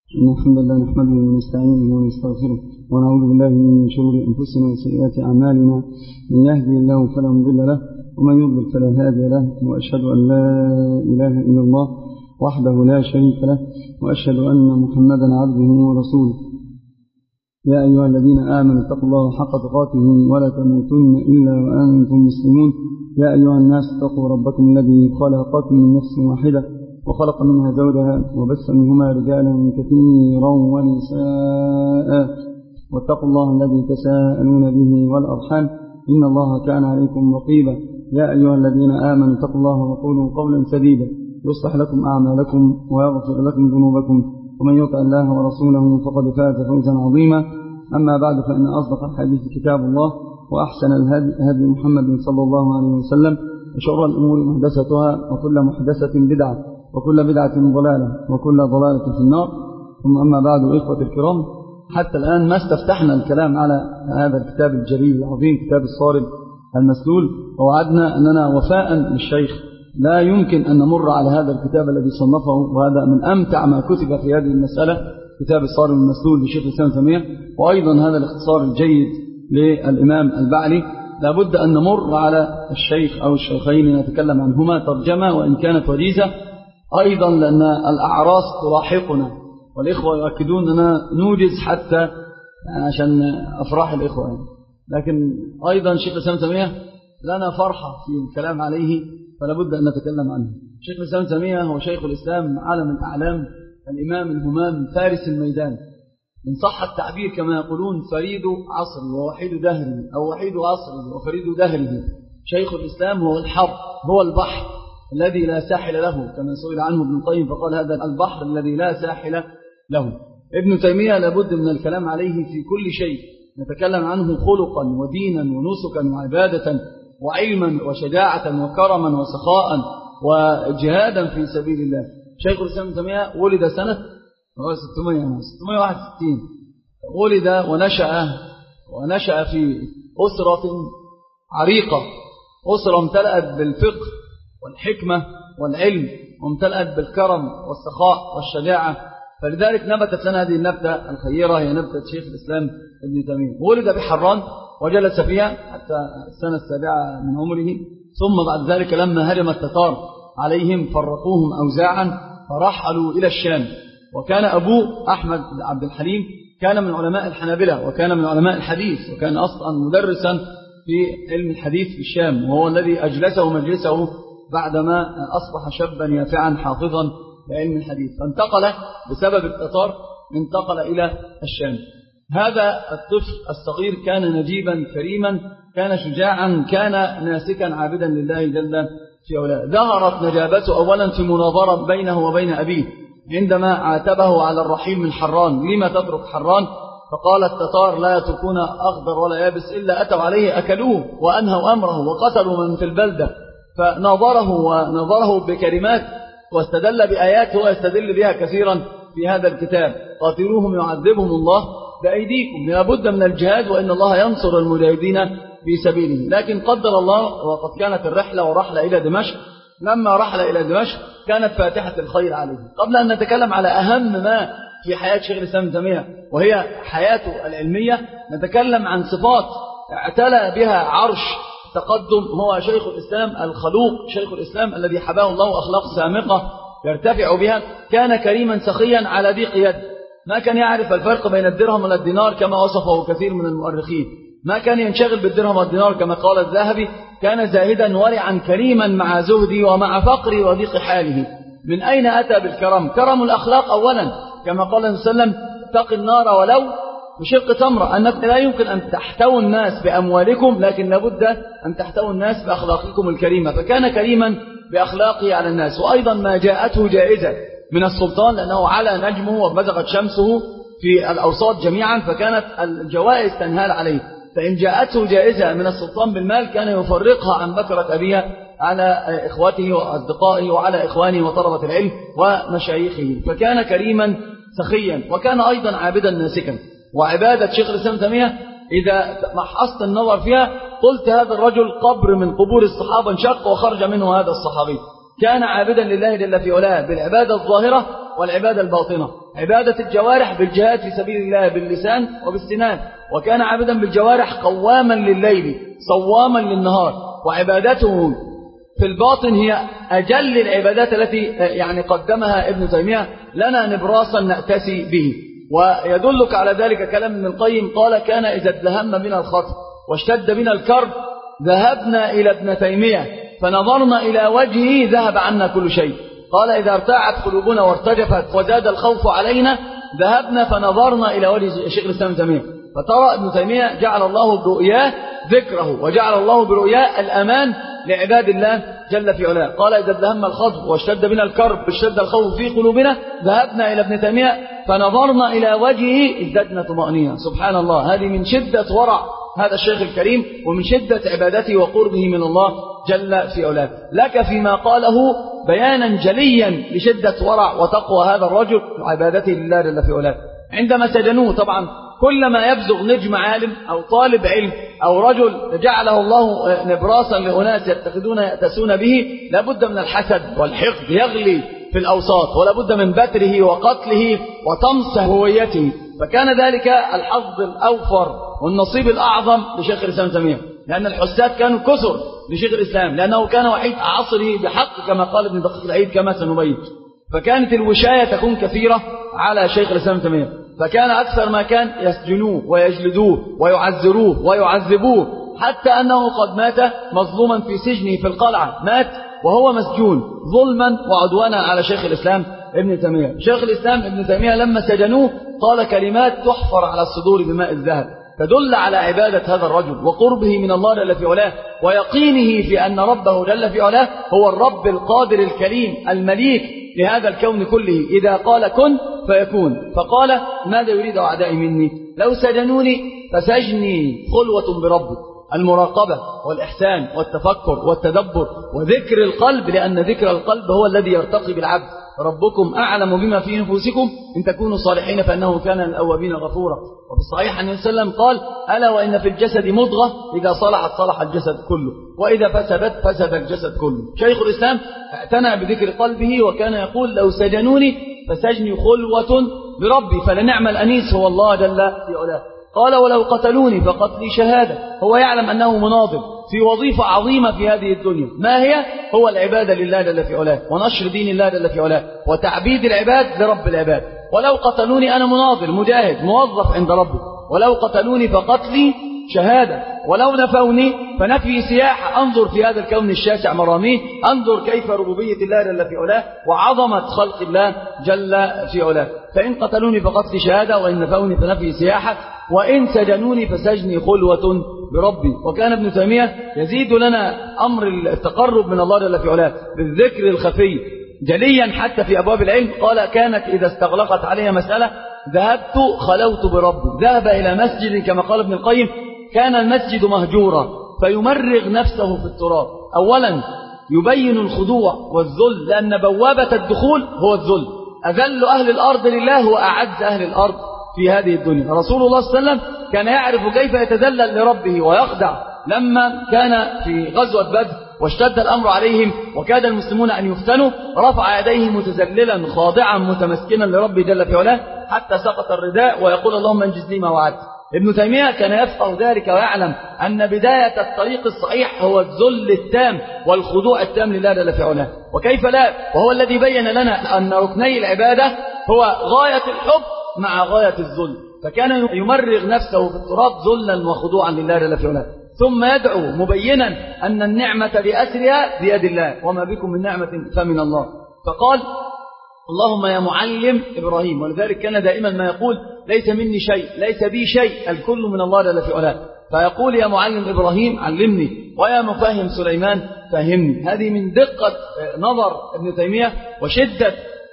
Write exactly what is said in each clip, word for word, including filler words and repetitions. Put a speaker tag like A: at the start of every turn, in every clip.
A: إن الحمد لله نحمده ونستعينه ونستغفره ونعوذ بالله من شرور أنفسنا وسيئات أعمالنا. من يهدي الله فلا مضل له ومن يضلل فلا هادي له، وأشهد أن لا إله إلا الله وحده لا شريك له، وأشهد أن محمدا عبده ورسوله. يا أيها الذين آمنوا اتقوا الله حق تقاته ولا تموتن إلا وأنتم مسلمون. يا أيها الناس اتقوا ربكم الذي خلقكم من نفس واحدة وخلق منها زوجها وبث منهما رجالا كثيرا ونساء، واتقوا الله الذي تساءلون به والأرحام إن الله كان عليكم رقيبا. يا أيها الذين آمنوا اتقوا الله وقولوا قولا سديدا يصلح لكم أعمالكم ويغفر لكم ذنوبكم، ومن يطع الله ورسوله فقد فاز فوزا عظيما. أما بعد، فإن أصدق الحديث كتاب الله، وأحسن الهدي هدي محمد صلى الله عليه وسلم، وشر الأمور محدثتها، وكل محدثة بدعة، وكل بدعة ضلالة، وكل ضلالة في النار. ثم أما بعد، إخوة الكرام، حتى الآن ما استفتحنا الكلام على هذا الكتاب الجليل العظيم، كتاب الصارم المسلول، ووعدنا أننا وفاء للشيخ لا يمكن أن نمر على هذا الكتاب الذي صنفه، وهذا من أمتع ما كتب في هذه المسألة، كتاب الصارم المسلول لشيخ الإسلام ابن تيمية، وأيضا هذا الاختصار الجيد للإمام البعلي. لابد أن نمر على الشيخ أو الشيخين نتكلم عنهما ترجمة وإن كانت وجيزة، أيضا لأن الأعراس تلاحقنا، والإخوة يؤكدون أننا نوجز حتى يعني عشان أفراح الإخوة يعني. لكن أيضا شيخ الإسلام ابن تيمية لنا فرحة في الكلام عليه، فلا بد أن نتكلم عنه. شيخ الإسلام ابن تيمية هو شيخ الإسلام، علم الأعلام، الإمام الهمام، فارس الميدان، إن صح التعبير كما يقولون فريد عصره ووحيد دهره، أو وحيد عصره وفريد دهره. شيخ الإسلام هو الحر، هو البحر الذي لا ساحل له، كما سئل عنه ابن القيم فقال هذا البحر الذي لا ساحل له. ابن تيمية لابد من الكلام عليه في كل شيء، نتكلم عنه خلقا ودينا ونسكا وعبادة وعلما وشجاعة وكرما وسخاء وجهادا في سبيل الله. شيخ الإسلام ابن تيمية ولد سنة ستمائة وواحد وستين، ولد ونشأ ونشأ في أسرة عريقة، أسرة امتلأت بالفقه والحكمة والعلم، وامتلأت بالكرم والسخاء والشجاعة، فلذلك نبتت لنا هذه النبتة الخيرة، هي نبتة شيخ الإسلام ابن تيمية. ولد بحران وجلس فيها حتى السنة السابعة من عمره، ثم بعد ذلك لما هجم التتار عليهم فرقوهم أوزاعا فرحلوا إلى الشام. وكان أبوه أحمد عبد الحليم كان من علماء الحنابلة، وكان من علماء الحديث، وكان أصلا مدرسا في علم الحديث في الشام، وهو الذي أجلسه مجلسه بعدما أصبح شابا يافعا حافظا لعلم الحديث، فانتقل بسبب التتار انتقل إلى الشام. هذا الطفل الصغير كان نجيبا كريما، كان شجاعا، كان ناسكا عابدا لله جل في علاه. ظهرت نجابته أولا في مناظرة بينه وبين أبيه عندما عاتبه على الرحيل من حران، لما تترك حران؟ فقال التتار لا يتركون أخضر ولا يابس إلا أتوا عليه أكلوه وأنهوا أمره وقتلوا من في البلدة. فنظره ونظره بكلمات واستدل بآيات هو يستدل بها كثيرا في هذا الكتاب: قاتلوهم يعذبهم الله بأيديكم. لابد من الجهاد، وإن الله ينصر المجاهدين في سبيله. لكن قدر الله وقد كانت الرحلة ورحلة إلى دمشق. لما رحل إلى دمشق كانت فاتحة الخير عليه. قبل أن نتكلم على أهم ما في حياة شيخ الإسلام ابن تيمية وهي حياته العلمية، نتكلم عن صفات اعتلى بها عرش تقدم. هو شيخ الإسلام الخلوق، شيخ الإسلام الذي حباه الله أخلاق سامقة يرتفع بها. كان كريما سخيا على ضيق يد، ما كان يعرف الفرق بين الدرهم والدينار كما وصفه كثير من المؤرخين، ما كان ينشغل بالدرهم والدينار كما قال الذهبي. كان زاهدا ورعا كريما مع زهدي ومع فقري وضيق حاله. من أين أتى بالكرم؟ كرم الأخلاق أولا، كما قال النبي صلى الله عليه وسلم: اتق النار ولو بشق تمرة. أنك لا يمكن أن تحتووا الناس بأموالكم، لكن لابد أن تحتووا الناس بأخلاقكم الكريمة. فكان كريما بأخلاقه على الناس. وأيضا ما جاءته جائزة من السلطان، لأنه على نجمه وبزغت شمسه في الأوساط جميعا، فكانت الجوائز تنهال عليه. فإن جاءته جائزة من السلطان بالمال كان يفرقها عن بكرة أبيها على إخوته وأصدقائه وعلى إخوانه وطلبة العلم ومشايخه. فكان كريما سخيا، وكان أيضا عابدا ناسكا. وعبادة شيخ الإسلام ابن تيمية إذا محصت النظر فيها قلت هذا الرجل قبر من قبور الصحابة انشق وخرج منه هذا الصحابي. كان عابدا لله جل في علاه بالعبادة الظاهرة،
B: والعبادة الباطنة. عبادة الجوارح بالجهاد في سبيل الله باللسان وبالسنان، وكان عابدا بالجوارح قواما لليل صواما للنهار. وعبادته في الباطن هي أجل العبادات التي يعني قدمها ابن تيمية لنا نبراسا نأتسي به. ويدلك على ذلك كلام ابن القيم قال: كان إذا ازدهم بنا الخطر واشتد بنا الكرب ذهبنا إلى ابن تيمية فنظرنا إلى وجهه ذهب عنا كل شيء. قال: إذا ارتاعت قلوبنا وارتجفت وزاد الخوف علينا ذهبنا فنظرنا إلى وجه شيخ الإسلام ابن تيمية. فترى ابن تيمية جعل الله برؤياه ذكره، وجعل الله برؤياه الأمان لعباد الله جل في علاه. قال: إذا ازدهم الخطب واشتد بنا الكرب واشتد الخوف في قلوبنا ذهبنا إلى ابن تيمية فنظرنا إلى وجهه ازددنا طمأنينة. سبحان الله، هذه من شدة ورع هذا الشيخ الكريم ومن شدة عبادته وقربه من الله جل في علاه. لك فيما قاله بيانا جليا لشدة ورع وتقوى هذا الرجل وعبادته لله جل في علاه. عندما سجنوه، طبعا كلما يبزغ نجم عالم أو طالب علم أو رجل جعله الله نبراسا لأناس يتخذون يأتسون به لابد من الحسد والحقد يغلي في الأوساط، ولابد من بتره وقتله وطمس هويته. فكان ذلك الحظ الأوفر والنصيب الأعظم لشيخ الإسلام تيمية، لأن الحساد كانوا كثر لشيخ الإسلام، لأنه كان وحيد عصره بحق كما قال ابن دقيق العيد كما سنبين. فكانت الوشاية تكون كثيرة على شيخ الإسلام تيمية، فكان أكثر ما كان يسجنوه ويجلدوه ويعذروه ويعذبوه، حتى أنه قد مات مظلوما في سجنه في القلعة، مات وهو مسجون ظلما وعدوانا على شيخ الإسلام ابن تيمية. شيخ الإسلام ابن تيمية لما سجنوه قال كلمات تحفر على الصدور بماء الذهب تدل على عبادة هذا الرجل وقربه من الله جل في علاه، ويقينه في أن ربه جل في علاه هو الرب القادر الكريم المليك لهذا الكون كله. إذا قال كن فيكون. فقال: ماذا يريد أعدائي مني؟ لو سجنوني فسجني خلوة بربي. المراقبة والإحسان والتفكر والتدبر وذكر القلب، لأن ذكر القلب هو الذي يرتقي بالعبد. ربكم أعلم بما في نفوسكم إن تكونوا صالحين فإنه كان للأوابين غفورا. وفي الصحيح أن وسلم قال: ألا وإن في الجسد مضغة إذا صلحت صلح الجسد كله وإذا فسدت فسد الجسد كله. شيخ الإسلام اعتنى بذكر قلبه وكان يقول: لو سجنوني فسجني خلوة بربي فلنعم الأنيس هو الله جل في علاه. قال: ولو قتلوني فقتلي شهادة. هو يعلم أنه مناضل في وظيفة عظيمة في هذه الدنيا، ما هي؟ هو العبادة لله جل في علاه ونشر دين الله جل في علاه وتعبيد العباد لرب العباد. ولو قتلوني أنا مناضل مجاهد موظف عند ربي، ولو قتلوني فقتلي شهادة، ولو نفوني فنفي سياحة. أنظر في هذا الكون الشاسع مراميه، أنظر كيف ربوبية الله جل في علاه وعظمة خلق الله جل في علاه. فإن قتلوني فقتلي شهادة، وإن نفوني فنفي سياحة، وإن سجنوني فسجني خلوة بربي. وكان ابن تيمية يزيد لنا أمر التقرب من الله جل في علاه بالذكر الخفي جليا حتى في أبواب العلم. قال: كانت إذا استغلقت علي مسألة ذهبت خلوت بربي. ذهب إلى مسجد كما قال ابن القيم كان المسجد مهجورا فيمرغ نفسه في التراب. أولا يبين الخضوع والذل، لأن بوابة الدخول هو الذل. أذل أهل الأرض لله وأعز أهل الأرض في هذه الدنيا. رسول الله صلى الله عليه وسلم كان يعرف كيف يتذلل لربه ويخضع. لما كان في غزوة بدر واشتد الأمر عليهم وكاد المسلمون أن يفتنوا رفع يديه متذللا خاضعا متمسكنا لربه جل في علاه حتى سقط الرداء ويقول: اللهم انجز لي ما وعدت. ابن تيمية كان يفقه ذلك ويعلم أن بداية الطريق الصحيح هو الذل التام والخضوع التام لله جل في علاه. وكيف لا، وهو الذي بين لنا أن ركني العبادة هو غاية الحب مع غاية الذل. فكان يمرغ نفسه في التراب ذلا وخضوعا لله جل في علاه، ثم يدعو مبينا أن النعمة بأسرها بيد الله وما بكم من نعمة فمن الله. فقال: اللهم يا معلم إبراهيم. ولذلك كان دائما ما يقول: ليس مني شيء، ليس بي شيء، الكل من الله جل في علاه. فيقول: يا معلم إبراهيم علمني، ويا مفهم سليمان فهمني. هذه من دقة نظر ابن تيمية وشدة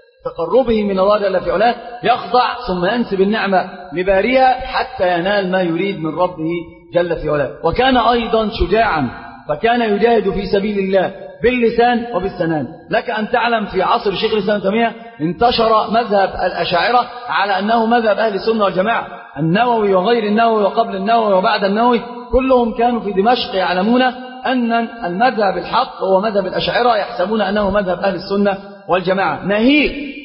B: تقربه من الله جل في علاه، يخضع ثم ينسب النعمة لباريها حتى ينال ما يريد من ربه جل في علاه. وكان أيضا شجاعا، فكان يجاهد في سبيل الله باللسان وبالسنان. لك أن تعلم في عصر شيخ الإسلام تيمية انتشر مذهب الأشاعرة على أنه مذهب أهل السنة والجماعة. النووي وغير النووي وقبل النووي وبعد النووي كلهم كانوا في دمشق يعلمون أن المذهب الحق هو مذهب الأشاعرة، يحسبون أنه مذهب أهل السنة والجماعة، ناهيك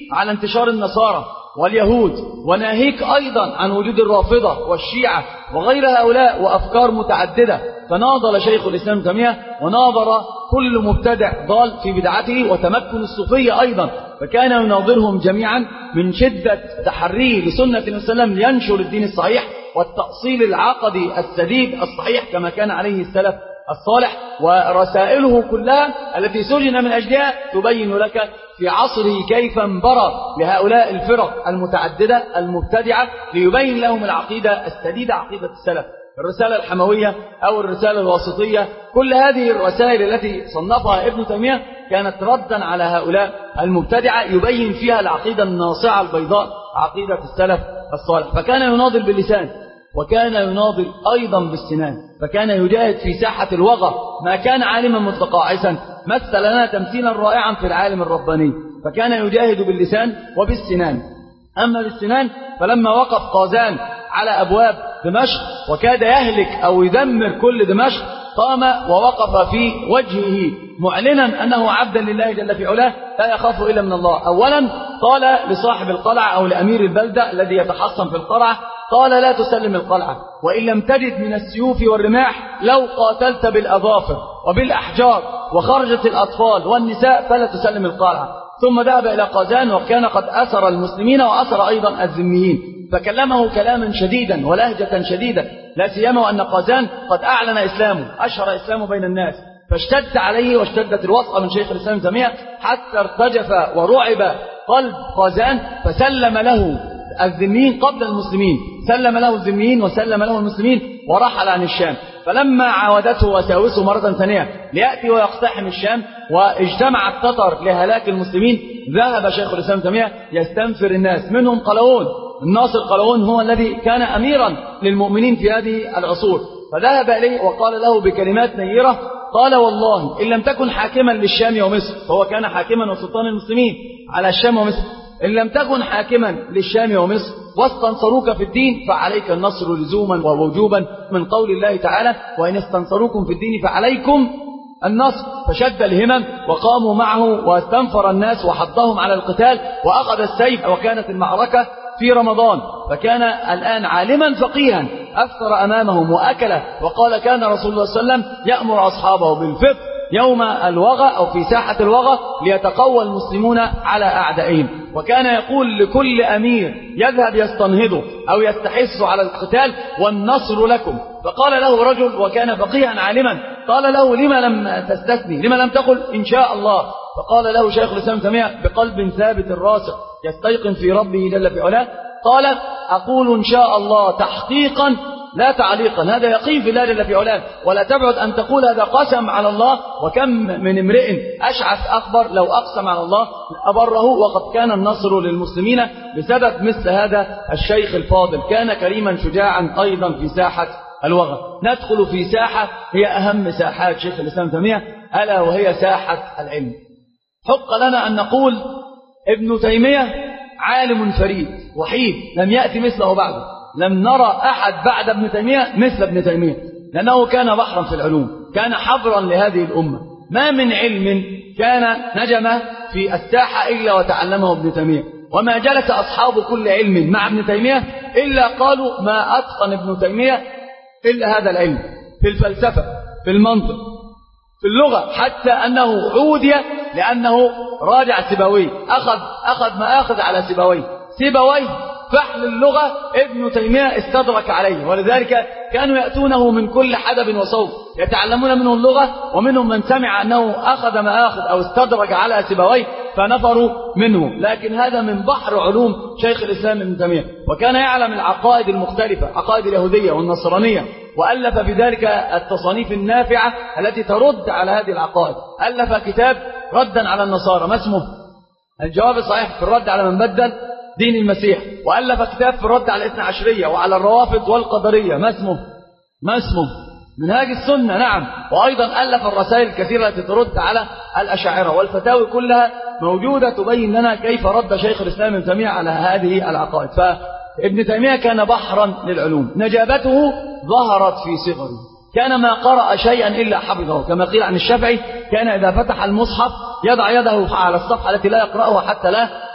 B: على انتشار النصارى واليهود، وناهيك أيضا عن وجود الرافضة والشيعة وغير هؤلاء وأفكار متعددة. فناضل شيخ الإسلام ابن تيمية وناظر كل مبتدع ضال في بدعته، وتمكن الصوفية أيضا، فكان يناظرهم جميعا من شدة تحريه لسنة النبي صلى الله عليه وسلم لينشر الدين الصحيح والتأصيل العقدي السديد الصحيح كما كان عليه السلف الصالح. ورسائله كلها التي سجن من أجلها تبين لك في عصره كيف انبرى لهؤلاء الفرق المتعددة المبتدعة ليبين لهم العقيدة السديدة، عقيدة السلف. الرسالة الحموية أو الرسالة الواسطية، كل هذه الرسائل التي صنفها ابن تيمية كانت ردا على هؤلاء المبتدعة يبين فيها العقيدة الناصعة البيضاء، عقيدة السلف الصالح. فكان يناضل باللسان، وكان يناضل أيضا بالسنان، فكان يجاهد في ساحة الوغى. ما كان عالما متقاعسا، مثل لنا تمثيلا رائعا في العالم الرباني، فكان يجاهد باللسان وبالسنان. أما بالسنان فلما وقف قازان على أبواب دمشق وكاد يهلك أو يدمر كل دمشق، قام ووقف في وجهه معلنا أنه عبدا لله جل في علاه لا يخاف إلا من الله. أولا قال لصاحب القلعة أو لأمير البلدة الذي يتحصن في القلعة، قال لا تسلم القلعة، وإن لم تجد من السيوف والرماح لو قاتلت بالأظافر وبالأحجار وخرجت الأطفال والنساء فلا تسلم القلعة. ثم ذهب إلى قازان وكان قد أسر المسلمين وأسر أيضا الذميين، فكلمه كلاما شديدا ولهجة شديدة، لا سيما وأن قازان قد أعلن إسلامه، أشهر إسلامه بين الناس، فاشتد عليه واشتدت الوصفة من شيخ الإسلام ابن تيمية حتى ارتجف ورعب قلب قازان، فسلم له الذميين قبل المسلمين، سلم له الذميين وسلم له المسلمين ورحل عن الشام. فلما عاودته وساوسه مرة ثانية ليأتي ويقتحم الشام واجتمع التتر لهلاك المسلمين، ذهب شيخ الإسلام ابن تيمية يستنفر الناس، منهم قلاوون. الناصر قلاوون هو الذي كان أميرا للمؤمنين في هذه العصور، فذهب إليه وقال له بكلمات نيرة، قال والله إن لم تكن حاكما للشام ومصر، فهو كان حاكما وسلطان المسلمين على الشام ومصر، إن لم تكن حاكما للشام ومصر واستنصروك في الدين فعليك النصر لزوما ووجوبا، من قول الله تعالى وإن استنصروكم في الدين فعليكم النصر. فشد الهمم وقاموا معه واستنفر الناس وحضهم على القتال وأخذ السيف، وكانت المعركة في رمضان، فكان الآن عالما فقيها أفطر أمامهم وأكل، وقال كان رسول الله صلى الله عليه وسلم يأمر أصحابه بالفطر يوم الوغى أو في ساحة الوغى ليتقوى المسلمون على أعدائهم. وكان يقول لكل أمير يذهب يستنهضه أو يستحث على القتال والنصر لكم. فقال له رجل وكان فقيها عالما، قال له لما لم تستثني، لما لم تقل إن شاء الله؟ فقال له شيخ الإسلام ابن تيمية بقلب ثابت راسخ يستيقن في ربه جل في علاه، قال أقول إن شاء الله تحقيقا لا تعليقا، هذا يقين في الله جل في علاه، ولا تبعد أن تقول هذا قسم على الله، وكم من امرئ أشعث أخبر لو أقسم على الله أبره. وقد كان النصر للمسلمين بسبب مثل هذا الشيخ الفاضل، كان كريما شجاعا أيضا في ساحة الوغى. ندخل في ساحة هي أهم ساحات شيخ الإسلام ابن تيمية، ألا وهي ساحة العلم. حق لنا أن نقول ابن تيمية عالم فريد وحيد لم يأتي مثله بعده، لم نرى أحد بعد ابن تيمية مثل ابن تيمية، لأنه كان بحرا في العلوم، كان حبرا لهذه الأمة. ما من علم كان نجم في الساحة إلا وتعلمه ابن تيمية، وما جلس أصحاب كل علم مع ابن تيمية إلا قالوا ما أتقن ابن تيمية إلا هذا العلم، في الفلسفة، في المنطق، في اللغة، حتى أنه عودي لأنه راجع سيبويه، أخذ, أخذ ما أخذ على سيبويه سيبويه فحل اللغة ابن تيمية استدرك عليه، ولذلك كانوا يأتونه من كل حدب وصوب يتعلمون منه اللغة، ومنهم من سمع أنه أخذ ما أخذ أو استدرك على سيبويه فنفروا منه. لكن هذا من بحر علوم شيخ الإسلام ابن تيمية، وكان يعلم العقائد المختلفة، عقائد اليهودية والنصرانية، وألف بذلك التصانيف النافعة التي ترد على هذه العقائد. ألف كتاب ردا على النصارى ما اسمه الجواب الصحيح في الرد على من بدل دين المسيح، وألف كتاب في الرد على الاثنى عشرية وعلى الروافض والقدرية ما اسمه ما اسمه منهاج السنة. نعم، وأيضا ألف الرسائل الكثيرة التي ترد على الأشاعرة، والفتاوي كلها موجودة تبين لنا كيف رد شيخ الإسلام ابن تيمية على هذه العقائد. فابن تيمية كان بحرا للعلوم، نجابته ظهرت في صغره، كان ما قرأ شيئا إلا حفظه، كما قيل عن الشافعي كان إذا فتح المصحف يضع يده على الصفحة التي لا يقرأها حتى لا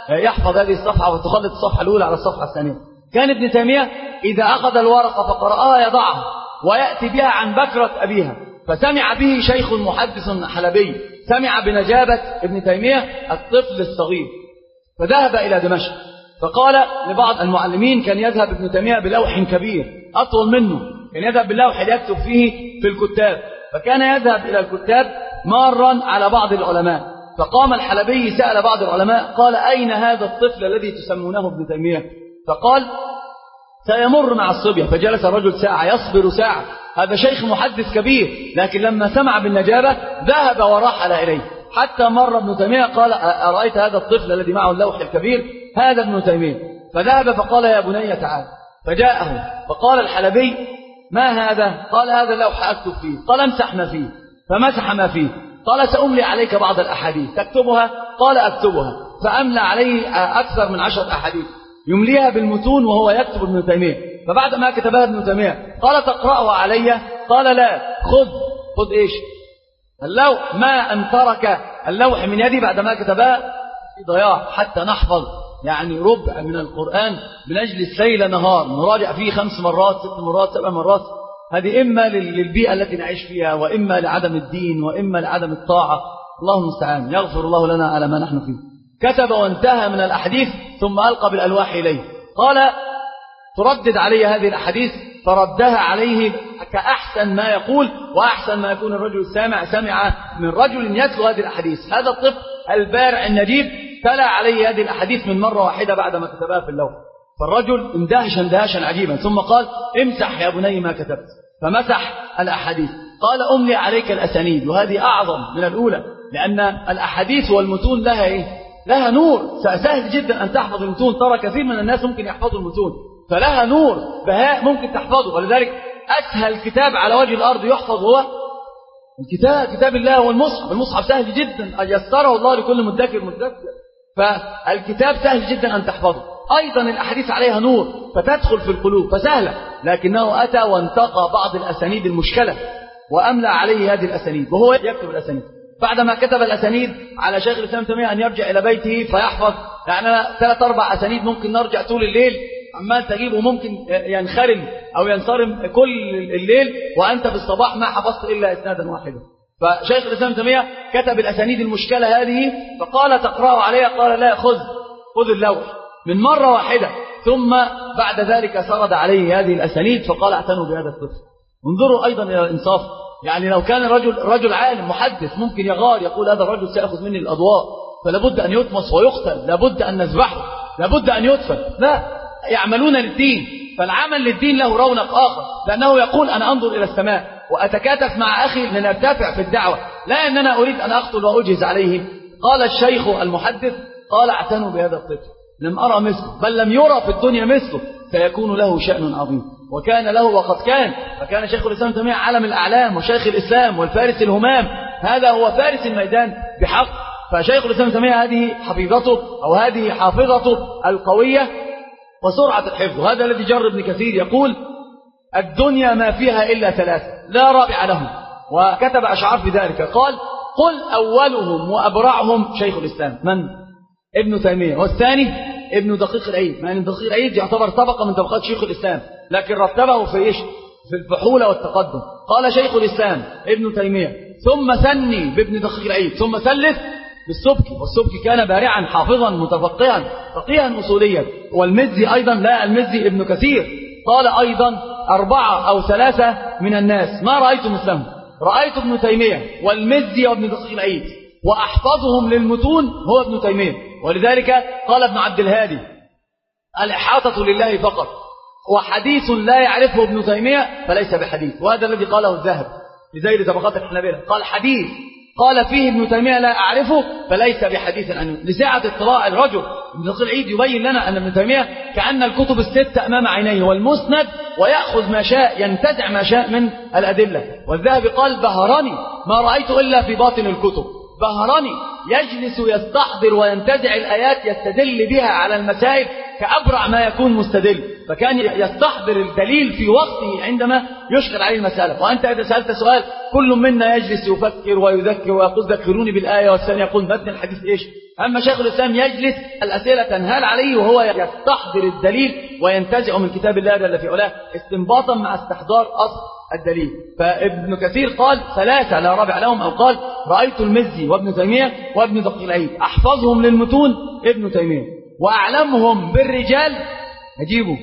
B: يحفظ هذه الصفحة وتخلط الصفحة الأولى على الصفحة الثانية. كان ابن تيمية إذا أخذ الورقة فقرأها يضعها ويأتي بها عن بكرة أبيها. فسمع به شيخ محدث حلبي سمع بنجابة ابن تيمية الطفل الصغير، فذهب إلى دمشق. فقال لبعض المعلمين كان يذهب ابن تيمية بلوح كبير أطول منه، كان يذهب باللوح يكتب فيه في الكتاب، فكان يذهب إلى الكتاب مارا على بعض العلماء. فقام الحلبي سأل بعض العلماء قال: أين هذا الطفل الذي تسمونه ابن تيمية؟ فقال: سيمر مع الصبية. فجلس الرجل ساعة يصبر ساعة، هذا شيخ محدث كبير، لكن لما سمع بالنجابة ذهب ورحل إليه حتى مر ابن تيمية. قال: أرأيت هذا الطفل الذي معه اللوح الكبير؟ هذا ابن تيمية. فذهب فقال: يا بني تعال. فجاءه فقال الحلبي: ما هذا؟ قال: هذا اللوح أكتب فيه. قال: امسح ما فيه. فمسح ما فيه. قال: سأملي عليك بعض الأحاديث تكتبها؟ قال: أكتبها. فأملى عليه أكثر من عشرة أحاديث يمليها بالمتون وهو يكتب ابن تيمية. فبعد ما كتبها ابن تيمية قال: تقرأها علي؟ قال: لا. خذ. خذ إيش؟ اللوح. ما أن ترك اللوح من يدي بعد ما كتبها في ضياع حتى نحفظ يعني ربع من القرآن بنجلس ليل نهار نراجع فيه خمس مرات ست مرات سبع مرات. هذه إما للبيئة التي نعيش فيها، وإما لعدم الدين، وإما لعدم الطاعة. الله المستعان. يغفر الله لنا على ما نحن فيه. كتب وانتهى من الأحاديث ثم ألقى بالألواح إليه. قال: تردد علي هذه الأحاديث. فردها عليه كأحسن ما يقول وأحسن ما يكون الرجل السامع سمع من رجل يتلو هذه الأحاديث. هذا الطفل البارع النجيب تلا عليه هذه الأحاديث من مرة واحدة بعدما كتبها في اللوح. فالرجل اندهش اندهاشا عجيبا، ثم قال: امسح يا بني ما كتبت. فمسح الأحاديث. قال: أملي عليك الأسانيد، وهذه أعظم من الأولى، لأن الأحاديث والمتون لها إيه؟ لها نور. سهل جدا أن تحفظ المتون، ترى كثير من الناس ممكن يحفظوا المتون، فلها نور بهاء ممكن تحفظه. ولذلك أسهل كتاب على وجه الأرض يحفظ هو الكتاب كتاب الله والمصحف. المصحف سهل جدا، يسره الله لكل مدكر مدكر، فالكتاب سهل جدا أن تحفظه. أيضا الأحاديث عليها نور فتدخل في القلوب فسهلة، لكنه أتى وانتقى بعض الأسانيد المشكلة وأملى عليه هذه الأسانيد وهو يكتب الأسانيد. بعدما كتب الأسانيد على شيخ الإسلام تيمية أن يرجع إلى بيته فيحفظ. يعني ثلاث أربع أسانيد ممكن نرجع طول الليل عمال تجيبه، ممكن ينخرم أو ينصرم كل الليل وأنت في الصباح ما حفظت إلا إسنادا واحدا. فشيخ الإسلام تيمية كتب الأسانيد المشكلة هذه، فقال: تقرأه عليها؟ قال: لا. خذ خذ اللوح من مرة واحدة. ثم بعد ذلك سرد عليه هذه الأسانيد فقال: اعتنوا بهذا الطفل. انظروا أيضا إلى الإنصاف. يعني لو كان رجل رجل عالم محدث ممكن يغار يقول: هذا الرجل سيأخذ مني الأضواء، فلابد أن يطمس ويقتل، لابد أن نذبحه، لابد أن يدفن. لا، يعملون للدين، فالعمل للدين له رونق آخر، لأنه يقول: أنا أنظر إلى السماء وأتكاتف مع أخي لنرتفع في الدعوة، لا أننا أريد أن أقتل وأجهز عليه. قال الشيخ المحدث: قال: اعتنوا بهذا الطفل، لم أرى مثله، بل لم يرى في الدنيا مثله، سيكون له شأن عظيم. وكان له وقد كان. فكان شيخ الإسلام تيمية علم الأعلام وشيخ الإسلام والفارس الهمام، هذا هو فارس الميدان بحق. فشيخ الإسلام تيمية هذه حفيظته أو هذه حافظته القوية وسرعة الحفظ. هذا الذي جر ابن كثير يقول: الدنيا ما فيها إلا ثلاثة لا رابع لهم، وكتب أشعار في ذلك. قال: قل أولهم وأبرعهم شيخ الإسلام من؟ ابن تيمية. والثاني ابن دقيق العيد، مع أن دقيق العيد يعتبر طبقة من طبقات شيخ الإسلام، لكن رتبه في إيش؟ في الفحولة والتقدم. قال شيخ الإسلام ابن تيمية، ثم ثني بابن دقيق العيد، ثم ثلث بالسبكي. والسبكي كان بارعا حافظا متفقها فقيها أصوليا. والمزي أيضا، لا المزي ابن كثير قال أيضا: أربعة أو ثلاثة من الناس ما رأيت مثلهم. رأيت ابن تيمية والمزي وابن دقيق العيد، وأحفظهم للمتون هو ابن تيمية. ولذلك قال ابن عبد الهادي: الإحاطة لله فقط، وحديث لا يعرفه ابن تيمية فليس بحديث. وهذا الذي قاله الذهب في زيد طبقات الحنابلة، قال: حديث قال فيه ابن تيمية لا أعرفه فليس بحديث عنه. لسعة اطلاع الرجل. ابن دقيق العيد يبين لنا أن ابن تيمية كأن الكتب الستة أمام عينيه والمسند، ويأخذ ما شاء، ينتزع ما شاء من الأدلة. والذهبي قال: بهرني ما رأيت إلا في باطن الكتب، بهرني يجلس يستحضر وينتزع الآيات يستدل بها على المسائل كأبرع ما يكون مستدل. فكان يستحضر الدليل في وقته عندما يشكل عليه المسألة. وأنت إذا سألت سؤال كل منا يجلس يفكر ويذكر ويقول: ذكروني بالآية، والثاني يقول: متن الحديث إيش؟ أما شيخ الإسلام يجلس الأسئلة تنهال عليه وهو يستحضر الدليل وينتزع من كتاب الله جل في علاه استنباطا مع استحضار أصل الدليل. فابن كثير قال ثلاثة لا رابع لهم، أو قال رأيت المزي وابن تيمية وابن دقيق العيد أحفظهم للمتون ابن تيمية وأعلمهم بالرجال أجيبه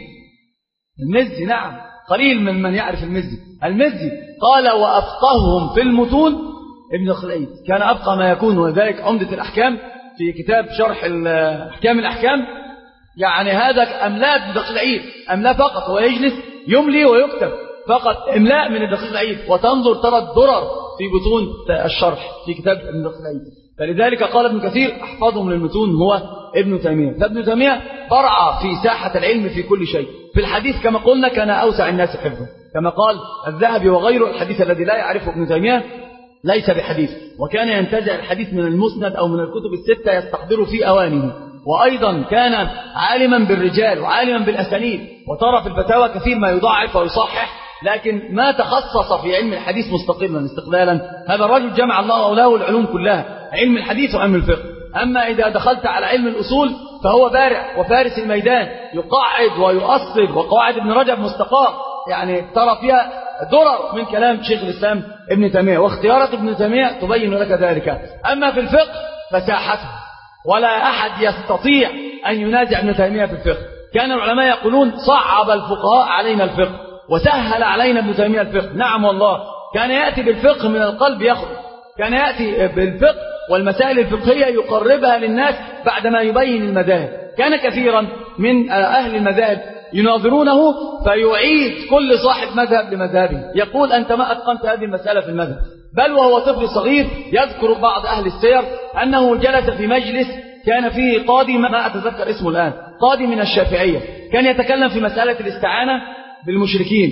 B: المزي. نعم قليل من من يعرف المزي. المزي قال وأفقههم في المتون ابن دقيق العيد، كان أبقى ما يكون، وذلك عمدة الأحكام في كتاب شرح أحكام الأحكام. يعني هذا أملاء ابن دقيق العيد، أملاء فقط، ويجلس يملي ويكتب فقط إملاء من دقيق العيد، وتنظر ترى الدرر في بطون الشرح في كتاب ابن دقيق العيد. فلذلك قال ابن كثير أحفظهم للمتون هو ابن تيمية. فابن تيمية برع في ساحة العلم في كل شيء. في الحديث كما قلنا كان أوسع الناس حفظا، كما قال الذهبي وغيره الحديث الذي لا يعرفه ابن تيمية ليس بحديث، وكان ينتزع الحديث من المسند أو من الكتب الستة يستحضر في أوانه. وأيضا كان عالما بالرجال وعالما بالأسانيد، وترى في الفتاوى كثير ما يضاعف ويصحح، لكن ما تخصص في علم الحديث مستقلا استقلالا. هذا الرجل جمع الله له العلوم كلها، علم الحديث وعلم الفقه. أما إذا دخلت على علم الأصول فهو بارع وفارس الميدان، يقعد ويؤصل، وقواعد ابن رجب مستقاة، يعني ترى فيها درر من كلام شيخ الإسلام ابن تيمية، واختيارات ابن تيمية تبين لك ذلك. أما في الفقه فساحته، ولا أحد يستطيع أن ينازع ابن تيمية في الفقه. كان العلماء يقولون صعب الفقهاء علينا الفقه وسهل علينا ابن تيمية الفقه. نعم والله، كان يأتي بالفقه من القلب يخرج، كان يأتي بالفقه والمسائل الفقهية يقربها للناس بعدما يبين المذاهب. كان كثيرا من أهل المذاهب يناظرونه فيعيد كل صاحب مذهب لمذهبه، يقول أنت ما أتقنت هذه المسألة في المذهب. بل وهو طفل صغير يذكر بعض أهل السير أنه جلس في مجلس كان فيه قاضي، ما أتذكر اسمه الآن، قاضي من الشافعية، كان يتكلم في مسألة الاستعانة بالمشركين،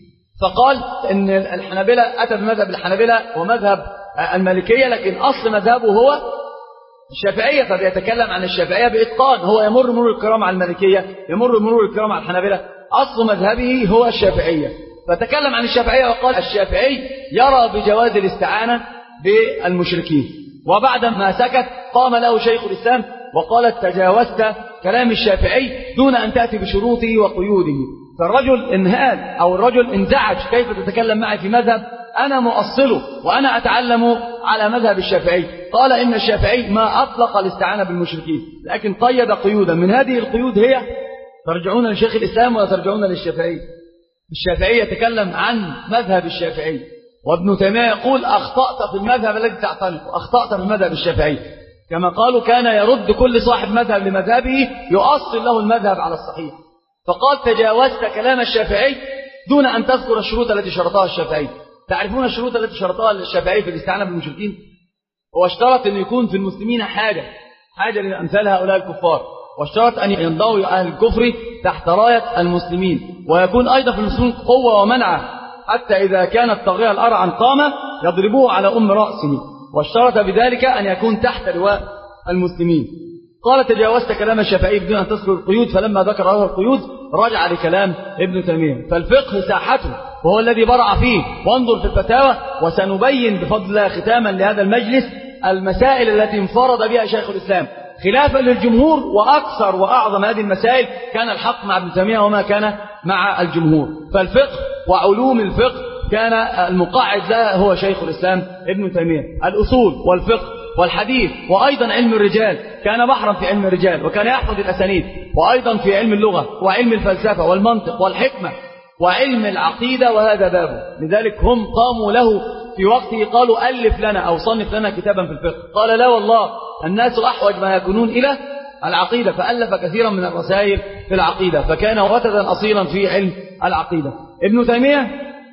B: فقال إن الحنابلة أتى بمذهب الحنابلة ومذهب المالكية، لكن أصل مذهبه هو الشافعية، فبيتكلم عن الشافعية بإتقان. هو يمر مرور الكرام على المالكية، يمر مرور الكرام على الحنابلة، أصل مذهبه هو الشافعية. فتكلم عن الشافعية وقال الشافعي يرى بجواز الاستعانة بالمشركين. وبعد ما سكت قام له شيخ الإسلام وقال تجاوزت كلام الشافعي دون أن تأتي بشروطه وقيوده. فالرجل انهال أو الرجل انزعج، كيف تتكلم معي في مذهب أنا مؤصله وأنا أتعلم على مذهب الشافعي؟ قال إن الشافعي ما أطلق الاستعانة بالمشركين، لكن قيد قيودا، من هذه القيود هي ترجعون لشيخ الإسلام ولا ترجعون للشافعي. الشافعي يتكلم عن مذهب الشافعي، وابن تيمية يقول أخطأت في المذهب الذي تعتنق، أخطأت في المذهب الشافعي. كما قالوا كان يرد كل صاحب مذهب لمذهبه، يؤصل له المذهب على الصحيح. فقال تجاوزت كلام الشافعي دون أن تذكر الشروط التي شرطها الشافعي. تعرفون الشروط التي شرطها الشافعي في الاستعانة بالمشركين؟ هو اشترط أن يكون في المسلمين حاجة حاجة لأمثال هؤلاء الكفار، واشترط أن ينضوي أهل الكفر تحت راية المسلمين، ويكون أيضا في المسلمين قوة ومنعة، حتى إذا كان الطاغية الأرعن قام يضربوه على أم رأسه، واشترط بذلك أن يكون تحت لواء المسلمين. قال تجاوزت كلام الشافعي بدون أن تذكر القيود، فلما ذكر له القيود رجع لكلام ابن تيمية. فالفقه ساحته وهو الذي برع فيه، وانظر في الفتاوى، وسنبين بفضل الله ختاما لهذا المجلس المسائل التي انفرد بها شيخ الإسلام خلافا للجمهور، وأكثر وأعظم هذه المسائل كان الحق مع ابن تيمية وما كان مع الجمهور. فالفقه وعلوم الفقه كان المقاعد لها هو شيخ الإسلام ابن تيمية. الأصول والفقه والحديث وأيضا علم الرجال، كان بحرا في علم الرجال، وكان يحفظ الأسانيد، وأيضا في علم اللغة وعلم الفلسفة والمنطق والحكمة وعلم العقيدة، وهذا بابه. لذلك هم قاموا له في وقته قالوا ألف لنا أو صنف لنا كتابا في الفقه، قال لا والله الناس أحوج ما يكونون إلى العقيدة، فألف كثيرا من الرسائل في العقيدة، فكان وتدا أصيلا في علم العقيدة. ابن تيمية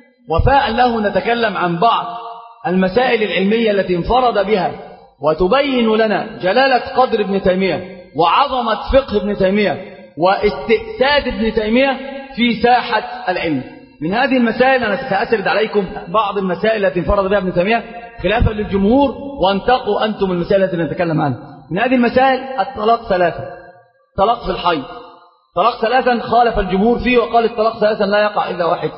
B: وفاء له نتكلم عن بعض المسائل العلمية التي انفرد بها، وتبين لنا جلالة قدر ابن تيمية وعظمة فقه ابن تيمية واستئساد ابن تيمية في ساحة العلم. من هذه المسائل أنا سأسرد عليكم بعض المسائل التي انفرد بها ابن تيمية خلافا للجمهور، وانتقوا أنتم المسائل التي نتكلم عنها. من هذه المسائل الطلاق ثلاثة، طلاق في الحيض، طلاق ثلاثا خالف الجمهور فيه وقال الطلاق ثلاثا لا يقع إلا واحد.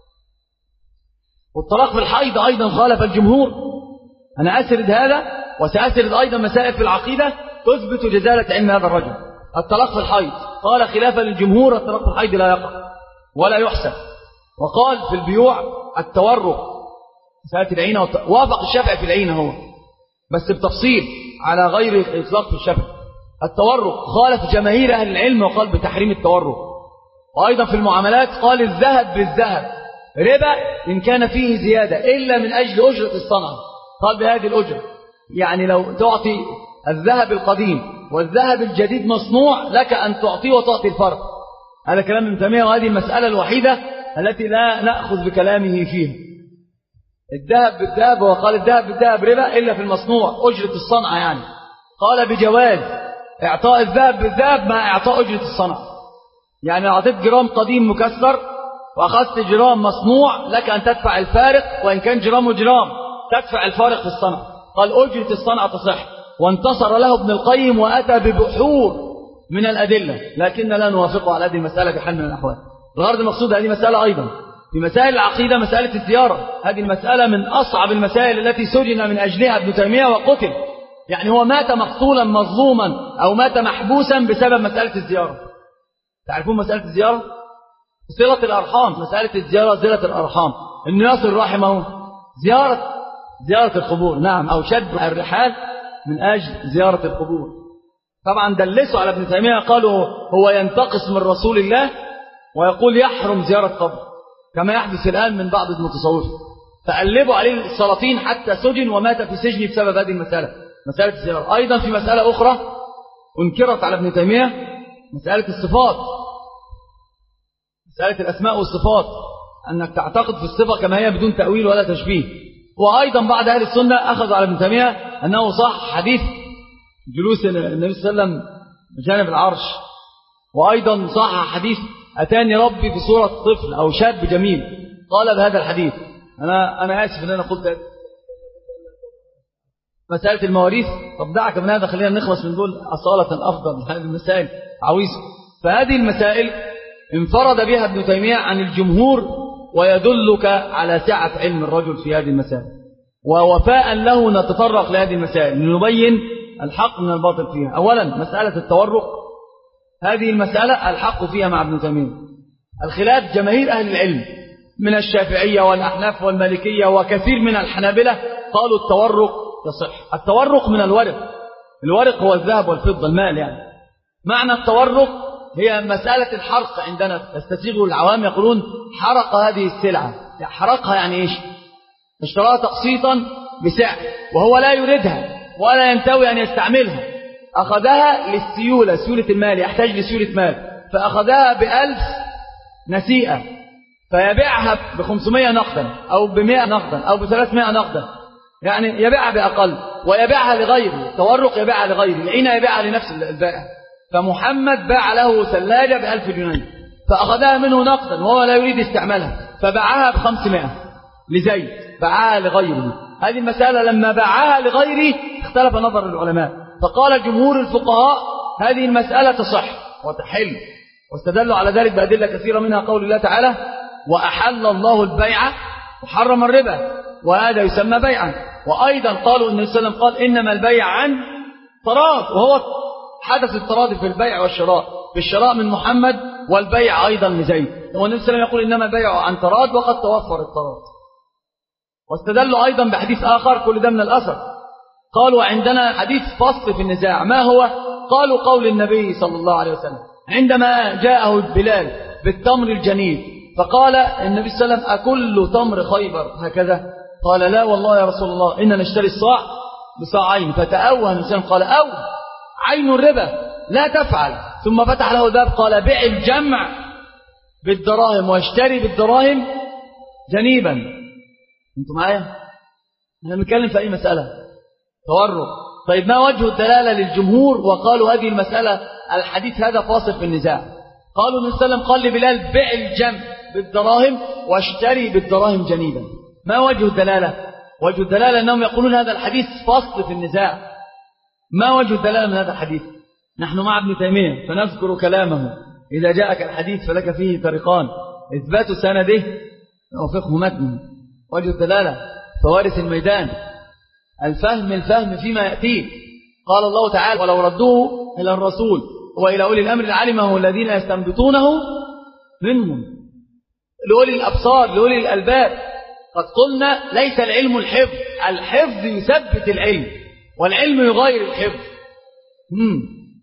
B: والطلاق في الحيض أيضا خالف الجمهور. أنا أسرد هذا وسأسرد أيضا مسائل في العقيدة تثبت جزالة علم هذا الرجل. الطلاق في الحيض، قال خلافا للجمهور الطلاق في الحيض لا يقع ولا يحسب. وقال في البيوع التورق مسألة العينة والت... وافق الشافعي في العينة هو بس بتفصيل على غير إطلاق في الشافعي. التورق خالف جماهير أهل العلم وقال بتحريم التورق. وأيضا في المعاملات قال الذهب بالذهب ربا إن كان فيه زيادة إلا من أجل أجرة الصنعة، قال بهذه الأجرة. يعني لو تعطي الذهب القديم والذهب الجديد مصنوع لك أن تعطيه وتعطي الفرق. هذا كلام ابن تيمية، وهذه المسألة الوحيدة التي لا نأخذ بكلامه فيها. الذهب بالذهب، وقال الذهب بالذهب ربا إلا في المصنوع أجرة الصنعة، يعني قال بجواز إعطاء الذهب بالذهب مع إعطاء أجرة الصنعة. يعني لو أعطيت جرام قديم مكسر وأخذت جرام مصنوع لك أن تدفع الفارق، وإن كان جرام وجرام تدفع الفارق في الصنعة. قال أجرة الصنعة تصح. وانتصر له ابن القيم وأتى ببحور من الأدلة، لكن لا نوافقه على هذه المسألة بحال من الأحوال. الغرض المقصود هذه مسألة أيضا في مسائل العقيدة، مسألة الزيارة. هذه المسألة من أصعب المسائل التي سجن من أجلها ابن تيمية وقتل. يعني هو مات مقتولا مظلوما أو مات محبوسا بسبب مسألة الزيارة. تعرفون مسألة الزيارة؟ صلة الأرحام. مسألة الزيارة صلة الأرحام، إنه يصل رحمه زيارة زيارة القبور، نعم، أو شد الرحال من أجل زيارة القبور. طبعا دلسوا على ابن تيمية، قالوا هو ينتقص من رسول الله ويقول يحرم زيارة قبر، كما يحدث الآن من بعض المتصوفة. فقلبوا عليه السلاطين حتى سجن ومات في سجن بسبب هذه المسألة، مسألة الزيارة. أيضا في مسألة أخرى انكرت على ابن تيمية، مسألة الصفات، مسألة الأسماء والصفات، أنك تعتقد في الصفة كما هي بدون تأويل ولا تشبيه. وأيضا بعد أهل السنة أخذوا على ابن تيمية أنه صح حديث جلوس النبي صلى الله عليه وسلم بجانب العرش، وأيضا صح حديث أتاني ربي في صورة طفل أو شاب جميل، قال بهذا الحديث. أنا أنا آسف أن أنا قلت هذا. مسألة المواريث، طب دعك من هذا، خلينا نخلص من دول أصالة أفضل. هذه المسائل عويصة. فهذه المسائل انفرد بها ابن تيمية عن الجمهور، ويدلك على سعة علم الرجل في هذه المسائل، ووفاء له نتطرق لهذه المسائل لنبين الحق من الباطل فيها. أولا مسألة التورق، هذه المسألة الحق فيها مع ابن تيمية. الخلاف جماهير أهل العلم من الشافعية والأحناف والمالكية وكثير من الحنابلة قالوا التورق يصح. التورق من الورق، الورق هو الذهب والفضة، المال يعني. معنى التورق هي مسألة الحرق عندنا، تستسيغه العوام يقولون حرق هذه السلعة. حرقها يعني إيش؟ اشتراها تقسيطا بسعر وهو لا يريدها ولا ينتوي أن يستعملها، أخذها للسيولة، سيولة المال، يحتاج لسيولة مال، فأخذها بألف نسيئة، فيبيعها بخمسمائة نقدا أو بمائة نقدا أو بثلاثمائة نقدا، يعني يبيعها بأقل ويبيعها لغيره. التورق يبيعها لغيره، العين يبيعها لنفس البائع. فمحمد باع له ثلاجة بألف جنيه فأخذها منه نقدا وهو لا يريد استعمالها، فباعها بخمسمائة لزيد، باعها لغيره. هذه المسألة لما باعها لغيره اختلف نظر العلماء، فقال جمهور الفقهاء هذه المسألة تصح وتحل، واستدلوا على ذلك بأدلة كثيرة، منها قول الله تعالى وأحل الله البيع وحرم الربا، وهذا يسمى بيعا. وأيضا قالوا أن النبي صلى الله عليه وسلم قال إنما البيع عن تراض، وهو حدث التراضي في البيع والشراء، في الشراء من محمد والبيع أيضا لزيد، والنبي صلى الله عليه وسلم يقول إنما البيع عن تراض وقد توفر التراض. واستدلوا أيضا بحديث آخر، كل ده من الأثر. قالوا عندنا حديث فصل في النزاع، ما هو؟ قالوا قول النبي صلى الله عليه وسلم عندما جاءه بلال بالتمر الجنيد، فقال النبي صلى الله عليه وسلم أكل تمر خيبر هكذا؟ قال لا والله يا رسول الله إن نشتري الصاع بصاعين. فتأوه النبي صلى الله عليه وسلم قال أو عين الربا لا تفعل، ثم فتح له الباب قال بيع الجمع بالدراهم واشتري بالدراهم جنيبا. انتم معايا؟ احنا بنتكلم في اي مسألة تورق. طيب ما وجه الدلالة للجمهور وقالوا هذه المسألة الحديث هذا فاصل في النزاع؟ قالوا النبي صلى الله عليه وسلم قال لبلال بيع الجمع بالدراهم واشتري بالدراهم جنيبا. ما وجه الدلالة؟ وجه الدلالة أنهم يقولون هذا الحديث فاصل في النزاع. ما وجه الدلالة من هذا الحديث؟ نحن مع ابن تيمية فنذكر كلامه، إذا جاءك الحديث فلك فيه طريقان، إثبات سنده وفقه متنه. وجه الدلالة فوارث الميدان، الفهم الفهم فيما يأتيه. قال الله تعالى ولو ردوه إلى الرسول وإلى أولي الأمر لعلمه الذين يستنبطونه منهم، لأولي الأبصار لأولي الألباب. قد قلنا ليس العلم الحفظ، الحفظ يثبت العلم والعلم يغير الحفظ. مم.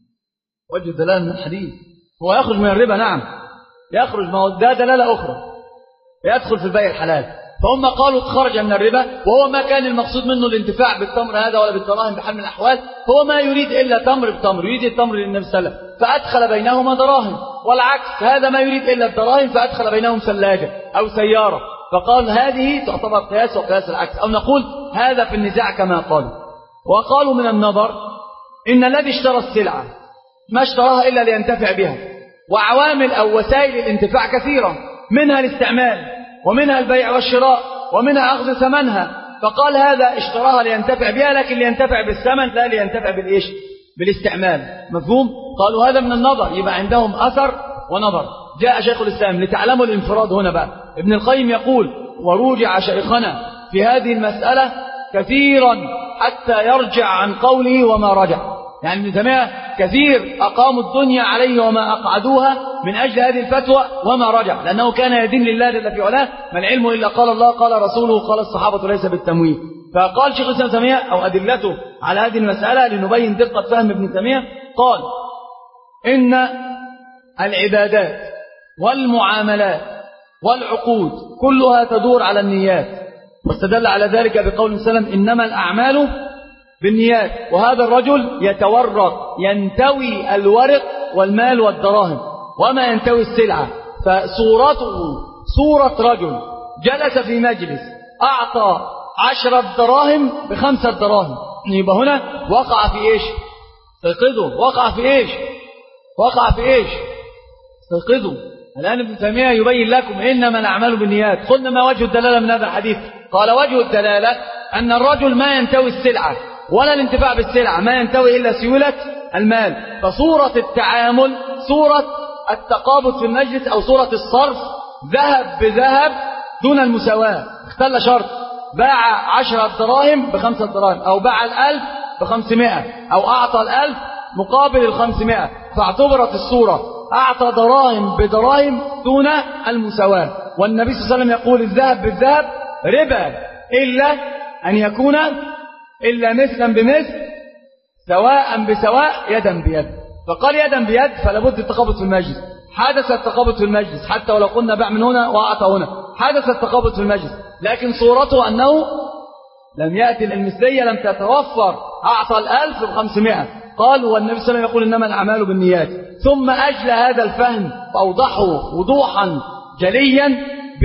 B: وجه دلالة من الحديث هو يخرج من الربا، نعم يخرج، ما هو ده دلالة أخرى، يدخل في البيع الحلال. فهم قالوا خرج من الربا، وهو ما كان المقصود منه الانتفاع بالتمر هذا ولا بالدراهم بحال من الأحوال، هو ما يريد إلا تمر بتمر، يريد التمر للنبي صلى الله عليه وسلم فأدخل بينهما دراهم، والعكس هذا ما يريد إلا الدراهم فأدخل بينهم ثلاجة أو سيارة، فقال هذه تعتبر قياس وقياس العكس، أو نقول هذا في النزاع كما قالوا. وقالوا من النظر إن الذي اشترى السلعة ما اشتراها إلا لينتفع بها، وعوامل أو وسائل الانتفاع كثيرة، منها الاستعمال ومنها البيع والشراء ومنها أخذ ثمنها، فقال هذا اشتراها لينتفع بها لكن لينتفع بالثمن لا لينتفع بالإيش؟ بالاستعمال. مفهوم؟ قالوا هذا من النظر، يبقى عندهم أثر ونظر. جاء شيخ الإسلام لتعلموا الانفراد هنا بقى، ابن القيم يقول ورجع شيخنا في هذه المسألة كثيرا حتى يرجع عن قوله وما رجع، يعني ابن تيمية كثير أقاموا الدنيا عليه وما أقعدوها من أجل هذه الفتوى وما رجع، لأنه كان يدين لله جل في علاه ما العلم إلا قال الله قال رسوله قال الصحابة ليس بالتمويه. فقال شيخ الإسلام تيمية أو أدلته على هذه المسألة لنبين دقة فهم ابن تيمية، قال إن العبادات والمعاملات والعقود كلها تدور على النيات، واستدل على ذلك بقول سلم إنما الأعمال بالنيات. وهذا الرجل يتورق ينتوي الورق والمال والدراهم وما ينتوي السلعة، فصورته صورة رجل جلس في مجلس أعطى عشرة دراهم بخمسة دراهم، يبقى هنا وقع في إيش؟ استيقظوا. وقع في إيش؟ وقع في إيش؟ استيقظوا. الآن ابن تيمية يبين لكم إنما الأعمال بالنيات. قلنا ما وجه الدلالة من هذا الحديث؟ قال وجه الدلالة أن الرجل ما ينتوي السلعة ولا الانتفاع بالسلعة، ما ينتوي إلا سيولة المال. فصورة التعامل صورة التقابض في المجلس أو صورة الصرف ذهب بذهب دون المساواة، اختل شرط، باع عشرة دراهم بخمسة دراهم، أو باع الألف بخمسمائة، أو أعطى الألف مقابل الخمسمائة، فاعتبرت الصورة أعطى دراهم بدراهم دون المساواة. والنبي صلى الله عليه وسلم يقول الذهب بالذهب ربا إلا أن يكون إلا مثلا بمثل سواء بسواء يدا بيد. فقال يدا بيد فلا بد التقابض في المجلس. حدث التقابض في المجلس حتى ولو قلنا باع من هنا وأعطى هنا، حدث التقابض في المجلس، لكن صورته أنه لم يأتي المثلية، لم تتوفر، أعطى الألف بخمسمائة. قال والنبي صلى الله عليه وسلم يقول إنما الأعمال بالنيات. ثم أجل هذا الفهم وأوضحه وضوحا جليا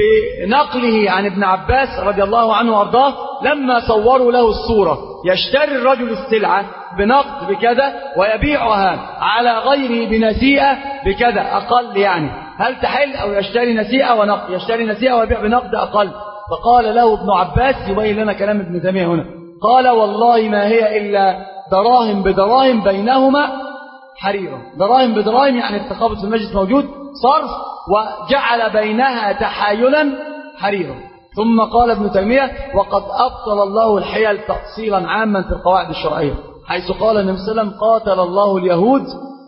B: بنقله عن ابن عباس رضي الله عنه وارضاه لما صوروا له الصورة، يشتري الرجل السلعة بنقد بكذا ويبيعها على غيره بنسيئة بكذا أقل، يعني هل تحل؟ أو يشتري نسيئة ونقد، يشتري نسيئة ويبيع بنقد أقل. فقال له ابن عباس يبين لنا كلام ابن تيمية هنا، قال والله ما هي إلا دراهم بدراهم بينهما حريرة. دراهم بدراهم يعني التقابض في المجلس موجود، صرف، وجعل بينها تحايلا حريرة. ثم قال ابن تيمية وقد أبطل الله الحيل تأصيلا عاما في القواعد الشرعية، حيث قال النبي صلى الله عليه وسلم قاتل الله اليهود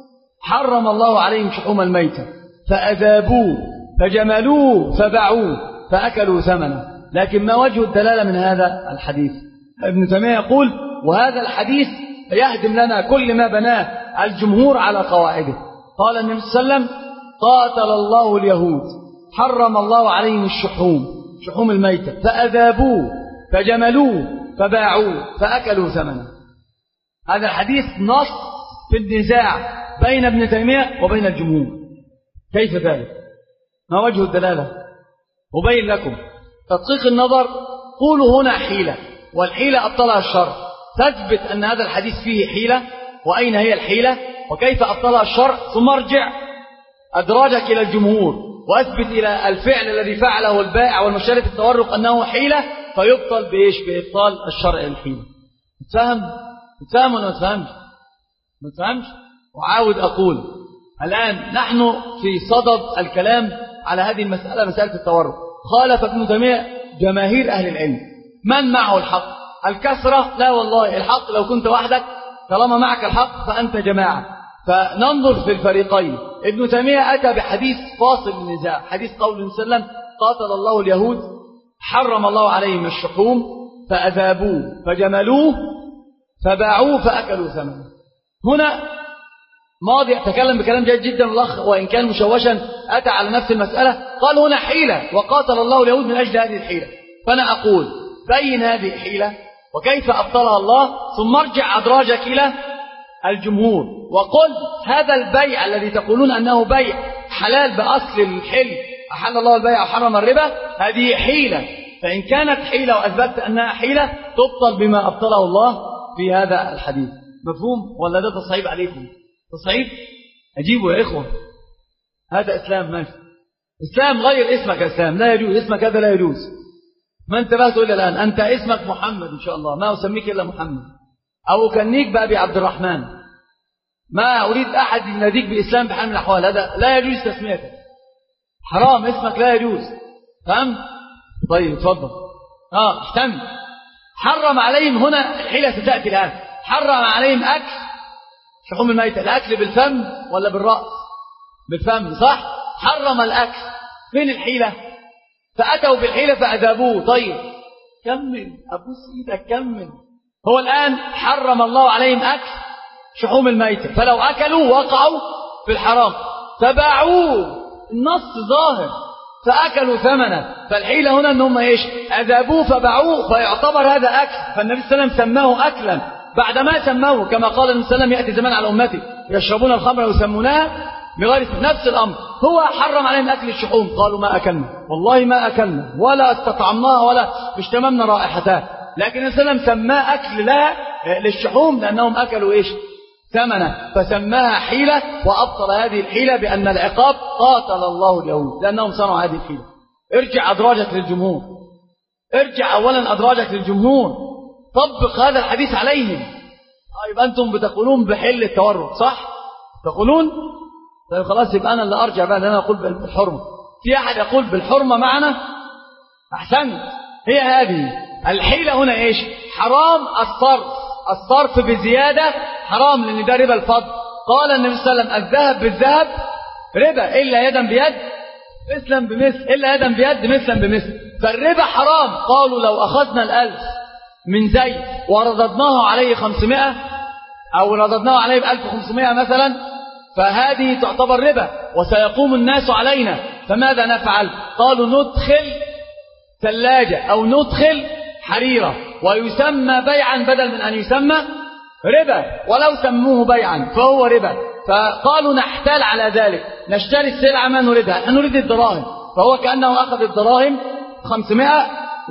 B: حرم الله عليهم شحوم الميتة فأذابوه فجملوه فباعوه فأكلوا ثمنه. لكن ما وجه الدلالة من هذا الحديث؟ ابن تيمية يقول وهذا الحديث يهدم لنا كل ما بناه الجمهور على قواعده. قال النبي صلى الله عليه وسلم قاتل الله اليهود حرم الله عليهم الشحوم شحوم الميتة فأذابوه فجملوه فباعوه فأكلوا ثمنه. هذا الحديث نص في النزاع بين ابن تيمية وبين الجمهور. كيف ذلك؟ ما وجه الدلالة؟ أبين لكم. تدقيق النظر قولوا هنا حيلة، والحيلة أبطلها الشرع، تثبت أن هذا الحديث فيه حيلة، وأين هي الحيلة وكيف أبطلها الشرع، ثم ارجع أدراجك إلى الجمهور وأثبت إلى الفعل الذي فعله البائع والمشتري في التورق أنه حيلة، فيبطل بإيش؟ بإبطال الشرع الحيلة. تفهم؟ تفهم ولا ما تفهمش؟ ما تفهمش؟ وعاود أقول الآن نحن في صدد الكلام على هذه المسألة، مسألة التورق. خالف ابن تيمية جماهير أهل العلم. من معه الحق؟ الكثرة؟ لا والله، الحق لو كنت وحدك طالما معك الحق فأنت جماعة. فننظر في الفريقين. ابن تيمية أتى بحديث فاصل النزاع، حديث قول النبي صلى الله عليه وسلم قاتل الله اليهود حرم الله عليهم الشحوم فأذابوه فجملوه فباعوه فأكلوا ثمنه. هنا ماضي تكلم بكلام جيد جدا الأخ وإن كان مشوشا أتى على نفس المسألة. قال هنا حيلة وقاتل الله اليهود من أجل هذه الحيلة. فأنا أقول بين هذه الحيلة وكيف أبطلها الله، ثم ارجع أدراجك إلى الجمهور وقل هذا البيع الذي تقولون أنه بيع حلال بأصل الحل، أحل الله البيع وحرم الربا، هذه حيلة. فإن كانت حيلة وأثبتت أنها حيلة تبطل بما أبطله الله في هذا الحديث. مفهوم ولا ده تصعيب عليكم؟ تصعيب؟ أجيبوا يا إخوة، هذا إسلام ماشي. إسلام غير اسمك إسلام، لا يجوز اسمك هذا، لا يجوز. ما انتبهت إلا الآن، أنت اسمك محمد إن شاء الله، ما أسميك إلا محمد، أو أكنيك بأبي عبد الرحمن، ما أريد أحد يناديك بإسلام بحال من الأحوال، هذا لا يجوز تسميتك، حرام اسمك لا يجوز. فهم؟ طيب تفضل. آه احتم. حرم عليهم هنا الحيلة ستأتي الآن، حرم عليهم أكل شحوم الميتة. الأكل بالفم ولا بالرأس؟ بالفم صح؟ حرم الأكل. فين الحيلة؟ فأتوا بالحيلة فأذابوه. طيب كمل أبوس إيدك كمل. هو الآن حرم الله عليهم أكل شحوم الميتة، فلو أكلوا وقعوا في الحرام، فباعوه، النص ظاهر، فأكلوا ثمنه. فالحيلة هنا أنهم إيش؟ أذابوه فباعوه، فيعتبر هذا أكل. فالنبي صلى الله عليه وسلم سماه أكلا بعدما سموه، كما قال النبي صلى الله عليه وسلم يأتي زمان على أمتي يشربون الخمر ويسمونها بغير نفس الأمر. هو حرم عليهم أكل الشحوم، قالوا ما أكلنا، والله ما أكلنا ولا استطعمناها ولا اشتممنا رائحتها، لكن النبي صلى الله عليه وسلم سماه أكل لها للشحوم لأنهم أكلوا إيش؟ ثمنه، فسماها حيلة. وأبطل هذه الحيلة بأن العقاب قاتل الله اليهود لأنهم صنعوا هذه الحيلة. ارجع أدراجك للجمهور، ارجع أولا أدراجك للجمهور، طبق هذا الحديث عليهم. طيب أنتم بتقولون بحل التورط صح؟ تقولون طيب خلاص يبقى أنا اللي أرجع بقى، أنا أقول بالحرمة. في أحد يقول بالحرمة معنا؟ أحسنت. هي هذه الحيلة هنا إيش؟ حرام الصرف، الصرف بزيادة حرام لأن ده ربا الفضل. قال النبي صلى الله عليه وسلم الذهب بالذهب ربا إلا يدا بيد مثلا بمثل، إلا يدا بيد مثلا بمثل، فالربا حرام. قالوا لو أخذنا الألف من زيد ورددناه عليه خمسمائة أو رددناه عليه بألف وخمسمائة مثلا، فهذه تعتبر ربا وسيقوم الناس علينا، فماذا نفعل؟ قالوا ندخل ثلاجة أو ندخل حريرة ويسمى بيعا بدل من أن يسمى ربا، ولو سموه بيعا فهو ربا. فقالوا نحتال على ذلك، نشتري السلعة ما نريدها، نريد الدراهم، فهو كأنه أخذ الدراهم خمسمائة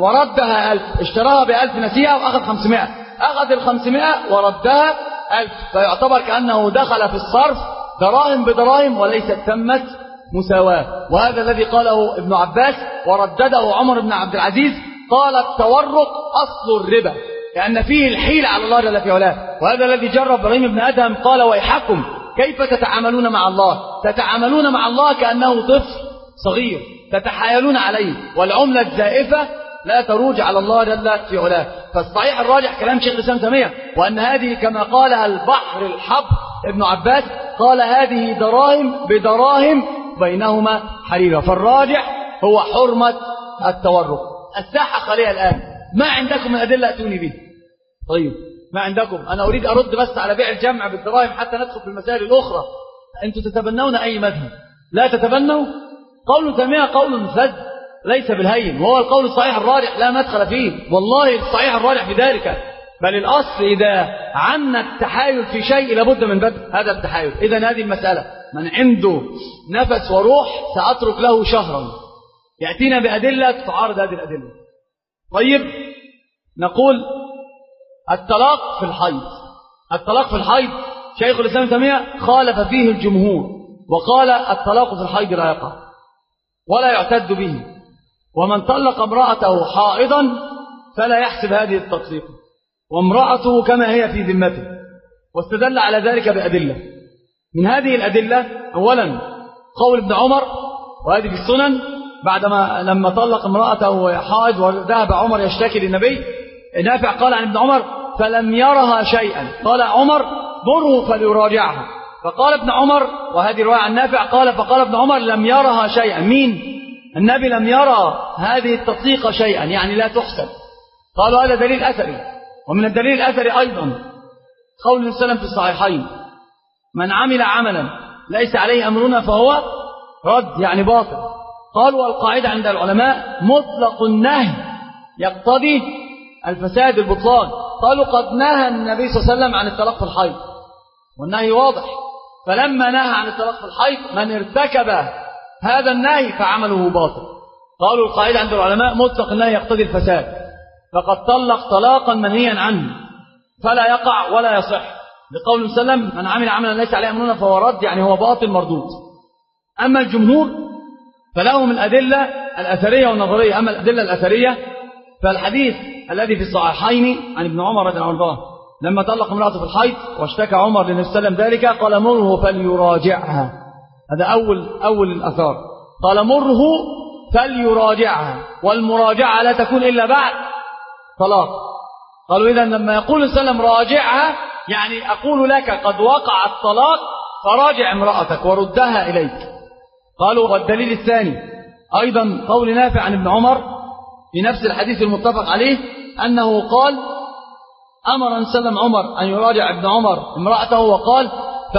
B: وردها ألف، اشتراها بألف نسيئة وأخذ خمسمائة، أخذ الخمسمائة وردها ألف، فيعتبر كأنه دخل في الصرف دراهم بدراهم وليست تمت مساواة. وهذا الذي قاله ابن عباس وردده عمر بن عبد العزيز، قال التورق أصل الربا لأن فيه الحيل على الله جل في علاه. وهذا الذي جرب إبراهيم بن أدهم، قال ويحكم كيف تتعاملون مع الله؟ تتعاملون مع الله كأنه طفل صغير تتحايلون عليه، والعملة الزائفة لا تروج على الله جل في علاه. فالصحيح الراجح كلام شيخ الإسلام تيمية، وأن هذه كما قالها البحر الحبر ابن عباس، قال هذه دراهم بدراهم بينهما حريرة. فالراجح هو حرمة التورق. الساحة خالية الآن، ما عندكم من أدلة أتوني به. طيب ما عندكم، أنا أريد أرد بس على بيع الجمع بالدراهم حتى ندخل في المسائل الأخرى. أنتم تتبنون أي مذهب؟ لا تتبنوا. قول تيمية قول فذ ليس بالهين، وهو القول الصحيح الراجح لا مدخل فيه، والله الصحيح الراجح في ذلك. بل الأصل إذا عنا التحايل في شيء لابد من بدء هذا التحايل. إذن هذه المسألة من عنده نفس وروح سأترك له شهرا يأتينا بأدلة تعارض هذه الأدلة. طيب نقول الطلاق في الحيض. الطلاق في الحيض شيخ الإسلام تيمية خالف فيه الجمهور وقال الطلاق في الحيض لا يقع ولا يعتد به، ومن طلق امرأته حائضا فلا يحسب هذه التطليق، وامرأته كما هي في ذمته. واستدل على ذلك بأدلة. من هذه الأدلة أولا قول ابن عمر، وهذه في السنن، بعدما لما طلق امرأته وهي حائض وذهب عمر يشتكي للنبي، نافع قال عن ابن عمر فلم يرها شيئا. قال عمر مره فليراجعها. فقال ابن عمر، وهذه رواية عن نافع، قال فقال ابن عمر لم يرها شيئا. مين؟ النبي لم يرى هذه التطليقة شيئا، يعني لا تحسب. قالوا هذا دليل أثري. ومن الدليل الأثري أيضا قول النبي صلى الله عليه وسلم في الصحيحين: من عمل عملا ليس عليه أمرنا فهو رد، يعني باطل. قالوا القاعدة عند العلماء مطلق النهي يقتضي الفساد البطلان. قالوا قد نهى النبي صلى الله عليه وسلم عن الطلاق في الحيض والنهي واضح، فلما نهى عن الطلاق في الحيض من ارتكب هذا النهي فعمله باطل. قالوا القاعدة عند العلماء مطلق النهي يقتضي الفساد، فقد طلق طلاقا منهيا عنه فلا يقع ولا يصح، لقول النبي صلى الله عليه وسلم من عمل عملا ليس عليه أمرنا فهو رد، يعني هو باطل مردود. أما الجمهور فلهم الأدلة الأثرية والنظرية. أما الأدلة الأثرية فالحديث الذي في الصحيحين عن ابن عمر رضي الله عنه لما طلق امرأته في الحيض واشتكى عمر للنبي صلى الله عليه وسلم ذلك قال مره فليراجعها. هذا أول أول الأثار. قال مره فليراجعها، والمراجعة لا تكون إلا بعد طلاق. قالوا إذن لما يقول صلى الله عليه وسلم راجعها يعني أقول لك قد وقع الطلاق فراجع امرأتك وردها إليك. قالوا والدليل الثاني أيضا قول نافع عن ابن عمر في نفس الحديث المتفق عليه أنه قال أمر النبي صلى الله عليه وسلم عمر أن يراجع ابن عمر امرأته وقال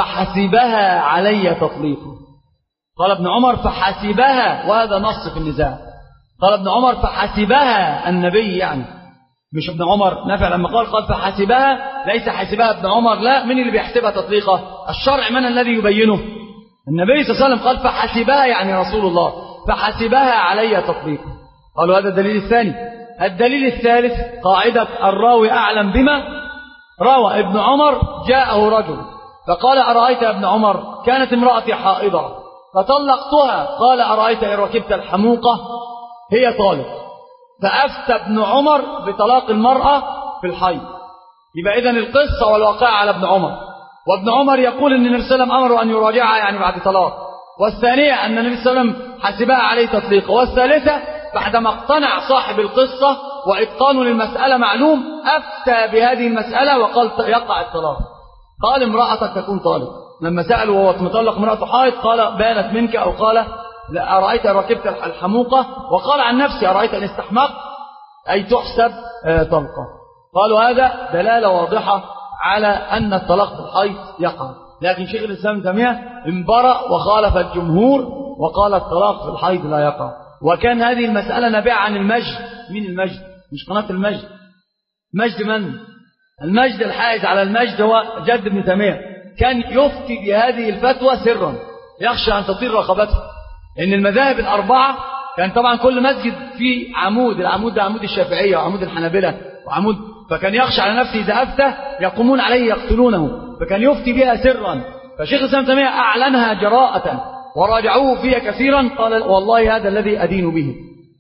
B: فحسبها علي تطليقه. قال ابن عمر فحسبها، وهذا نص في النزاع. قال ابن عمر فحسبها النبي، يعني مش ابن عمر. نافع لما قال قال فحسبها ليس حسبها ابن عمر، لا، من اللي بيحسبها تطليقه؟ الشرع من الذي يبينه؟ النبي صلى الله عليه وسلم قال فحسبها يعني رسول الله، فحسبها علي تطليقه. قالوا هذا الدليل الثاني. الدليل الثالث قاعدة الراوي أعلم بما روى. ابن عمر جاءه رجل فقال أرأيت يا ابن عمر كانت امرأتي حائضة فطلقتها، قال أرأيت إن ركبت الحموقة هي طالق. فأفتى ابن عمر بطلاق المرأة في الحيض. يبقى إذن القصة والواقع على ابن عمر، وابن عمر يقول أن النبي صلى الله عليه وسلم أمره أن يراجعها يعني بعد طلاق. والثانية أن النبي صلى الله عليه وسلم حسبها عليه تطليقه. والثالثة بعدما اقتنع صاحب القصة وإتقانه للمسألة معلوم أفتى بهذه المسألة وقال يقع الطلاق. قال امرأتك تكون طالق. لما سألوا وهو مطلق امرأته حائض قال بانت منك، أو قال لا أرأيت أن ركبت الحموقة، وقال عن نفسي أرأيت أن استحمقت، أي تحسب طلقة. قالوا هذا دلالة واضحة على أن الطلاق في الحيض يقع. لكن شيخ الإسلام ابن تيمية انبرأ وخالف الجمهور وقال الطلاق في الحيض لا يقع. وكان هذه المسألة نابعة عن المجد. من المجد؟ مش قناة المجد. مجد من؟ المجد الحائز على المجد هو جد ابن تيمية. كان يفتي بهذه الفتوى سرا يخشى أن تطير رقبته. إن المذاهب الأربعة كان طبعا كل مسجد فيه عمود، العمود ده عمود الشافعية وعمود الحنابلة وعمود، فكان يخشى على نفسه إذا أفتى يقومون عليه يقتلونه، فكان يفتي بها سرا. فشيخ الإسلام ابن تيمية أعلنها جراءة وراجعوه فيها كثيرا. قال والله هذا الذي أدين به.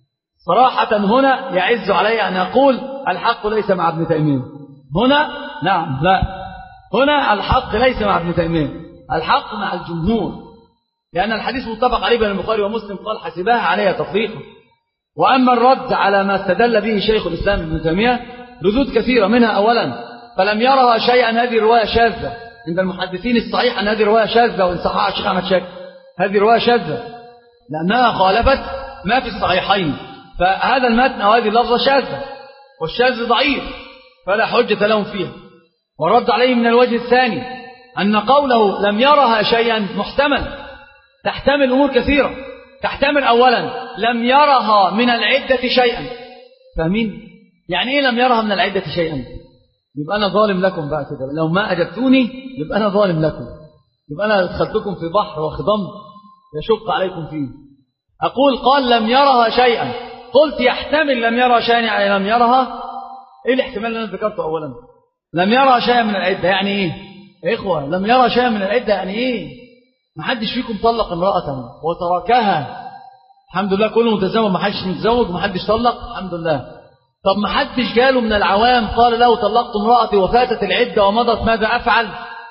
B: صراحة هنا يعز علي أن أقول الحق ليس مع ابن تيمية. هنا نعم لا، هنا الحق ليس مع ابن تيمية، الحق مع الجمهور، لأن الحديث متفق عليه بين البخاري ومسلم قال حسبها عليها تطليقا. وأما الرد على ما استدل به شيخ الإسلام ابن تيمية ردود كثيرة، منها أولا فلم يرها شيئا، هذه رواية شاذة عند المحدثين الصحيح أن هذه رواية شاذة، وإن صححها الشيخ أحمد شاكر هذه رواية شاذة لأنها خالفت ما في الصحيحين، فهذا المتن أو هذه اللفظة شاذة، والشاذ ضعيف فلا حجة لهم فيها. ورد عليه من الوجه الثاني أن قوله لم يرها شيئا محتمل، تحتمل أمور كثيرة. تحتمل أولا لم يرها من العدة شيئا. فاهمين؟ يعني إيه لم يرها من العدة شيئا؟ يبقى أنا ظالم لكم بقى كده، لو ما أجبتوني يبقى أنا ظالم لكم، يبقى أنا دخلتكم في بحر وخضم يشق عليكم فيه. أقول قال لم يرها شيئا، قلت يحتمل لم يرها شيئا يعني لم يرها. إيه الاحتمال اللي أنا ذكرته أولا؟ لم يرها شيئا من العدة يعني إيه؟ يا إخوة لم يرها شيئا من العدة يعني إيه؟ ما حدش فيكم طلق امرأة وتركها، الحمد لله كله متزوج، ما حدش متزوج وما حدش طلق الحمد لله. طب ما حدش جاله من العوام قال له طلقت امرأتي وفاتت العدة ومضت، ماذا أفعل؟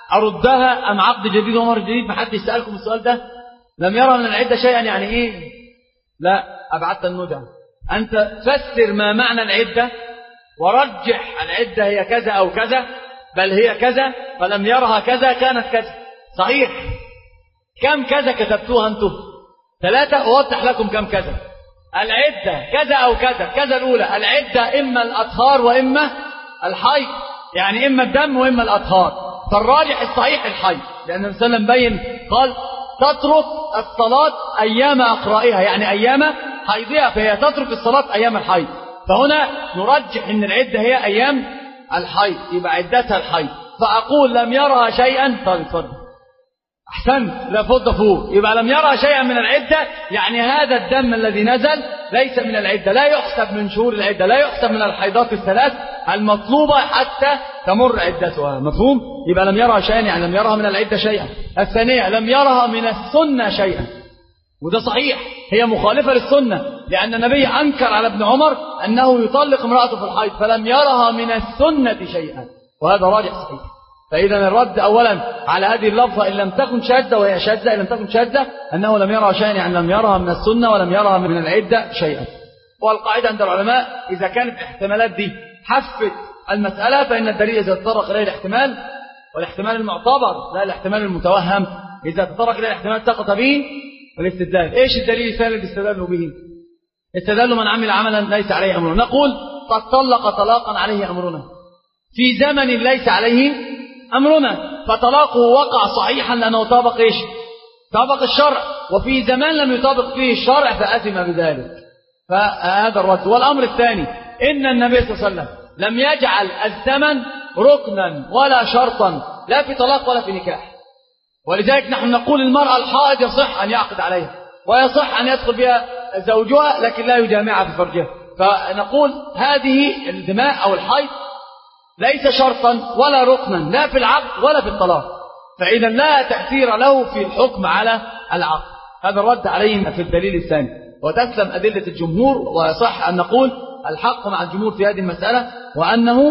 B: أردها أم عقد جديد ومر جديد؟ ما حدش سألكم السؤال ده؟ لم يرى من العدة شيئا يعني إيه؟ لا، أبعدت الندى. أنت فسر ما معنى العدة ورجح العدة هي كذا أو كذا بل هي كذا فلم يرها كذا كانت كذا. صحيح. كم كذا كتبتوها أنتم؟ ثلاثة. أوضح لكم كم كذا. العدة كذا أو كذا. كذا الأولى العدة إما الأطهار وإما الحيض، يعني إما الدم وإما الأطهار. فالراجح الصحيح الحيض، لأن النبي صلى الله عليه وسلم بين قال تترك الصلاة أيام أقرائها، يعني أيام حيضها، فهي تترك الصلاة أيام الحيض. فهنا نرجح أن العدة هي أيام الحيض، يبقى عدتها الحيض. فأقول لم يرها شيئا. طيب اتفضل. أحسنت. لا فض فوق. يبقى لم يرها شيئا من العدة، يعني هذا الدم الذي نزل ليس من العدة، لا يحسب من شهور العدة، لا يحسب من الحيضات الثلاث المطلوبة حتى تمر عدتها. مفهوم؟ يبقى لم يرها شيئا يعني لم يرها من العدة شيئا. الثانية لم يرها من السنة شيئا، وده صحيح، هي مخالفة للسنة، لأن النبي أنكر على ابن عمر أنه يطلق امرأته في الحيض، فلم يرها من السنة شيئا، وهذا راجح صحيح. فإذا الرد أولا على هذه اللفظة إن لم تكن شاذة، وهي شاذة إن لم تكن شاذة، أنه لم يرها شيئا يعني لم يرها من السنة ولم يرها من العدة شيئا. والقاعدة عند العلماء إذا كانت الاحتمالات دي حفت المسألة فإن الدليل إذا تطرق إليه الاحتمال، والاحتمال المعتبر لا الاحتمال المتوهم، إذا تطرق إليه الاحتمال سقط به الاستدلال. إيش الدليل الثاني اللي استدلوا به؟ استدلوا من عمل عملا ليس عليه أمرنا. نقول قد طلق طلاقا عليه أمرنا في زمن ليس عليه أمرنا، فطلاقه وقع صحيحا لأنه طابق إيش؟ طابق الشرع، وفي زمان لم يطابق فيه الشرع فأثم بذلك. فهذا الرد. والأمر الثاني إن النبي صلى الله عليه وسلم لم يجعل الزمن ركنا ولا شرطا لا في طلاق ولا في نكاح، ولذلك نحن نقول المرأة الحائض يصح أن يعقد عليها ويصح أن يدخل بها زوجها لكن لا يجامعها في فرجها. فنقول هذه الدماء أو الحيض ليس شرطا ولا ركنا لا في العقد ولا في الطلاق، فإذا لا تأثير له في الحكم على العقد. هذا الرد عليهم في الدليل الثاني. وتسلم أدلة الجمهور، ويصح أن نقول الحق مع الجمهور في هذه المسألة، وأنه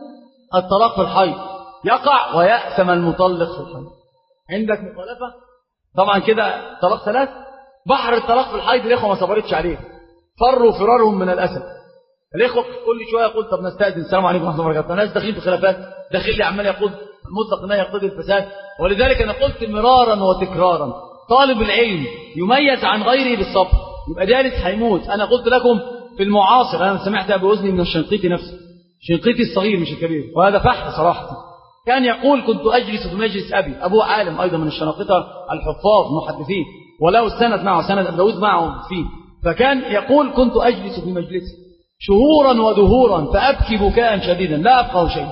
B: الطلاق في الحيض يقع ويأثم المطلق في الحيض. عندك مخالفة؟ طبعا كده طلاق ثلاث. بحر الطلاق في الحيض الإخوة ما صبرتش عليه، فروا فرارهم من الأسد. الإخوة كل شوية يقول طب نستأذن، السلام عليكم ورحمة الله وبركاته. الناس داخلين في خلافات، داخل لي عمال يقول المطلق لا يقتضي الفساد. ولذلك أنا قلت مرارا وتكرارا طالب العلم يميز عن غيره بالصبر، يبقى جالس هيموت. أنا قلت لكم في المعاصر، أنا سمعتها بأذني من الشنقيطي نفسه، الشنقيطي الصغير مش الكبير، وهذا فحص صراحة. كان يقول كنت أجلس في مجلس أبي، أبوه عالم أيضا من الشنقيطة الحفاظ محدثين، وله السند معه سند أبي داود معه فيه. فكان يقول كنت أجلس في مجلسه شهورا ودهورا فأبكي بكاء شديدا لا أفقه شيء.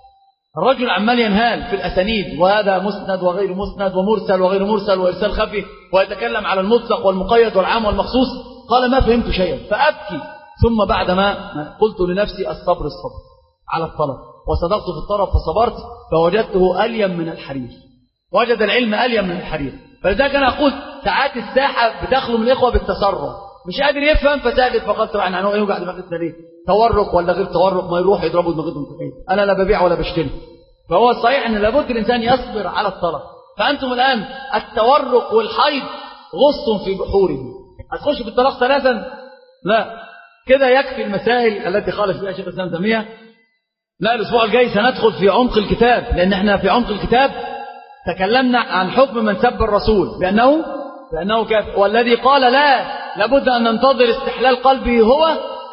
B: الرجل عمال ينهال في الأسانيد، وهذا مسند وغير مسند ومرسل وغير مرسل وإرسال خفي، ويتكلم على المطلق والمقيد والعام والمخصوص. قال ما فهمت شيئا فأبكي. ثم بعدما قلت لنفسي الصبر الصبر على الطلب، وصدقت في الطلب فصبرت فوجدته أليم من الحرير، وجد العلم أليم من الحرير. فلذلك أنا أقول ساعات الساحة بتخلو من الإخوة بالتسرع، مش قادر يفهم فساجد فقط عن عنه يوجع دماغتنا ليه؟ تورق ولا غير تورق، ما يروح يضربوا دماغتهم في ايه؟ انا لا ببيع ولا بشتري. فهو الصحيح ان لابد الانسان يصبر على الطلب. فانتم الان التورق والحيض غص في بحوره، هتخش في الطلاق ثلاثا؟ لا، كده يكفي المسائل التي خالف فيها شيخ الاسلام تيمية. لا، الاسبوع الجاي سندخل في عمق الكتاب، لان احنا في عمق الكتاب تكلمنا عن حكم من سب الرسول لانه لانه كافر، والذي قال لا لابد ان ننتظر استحلال قلبه هو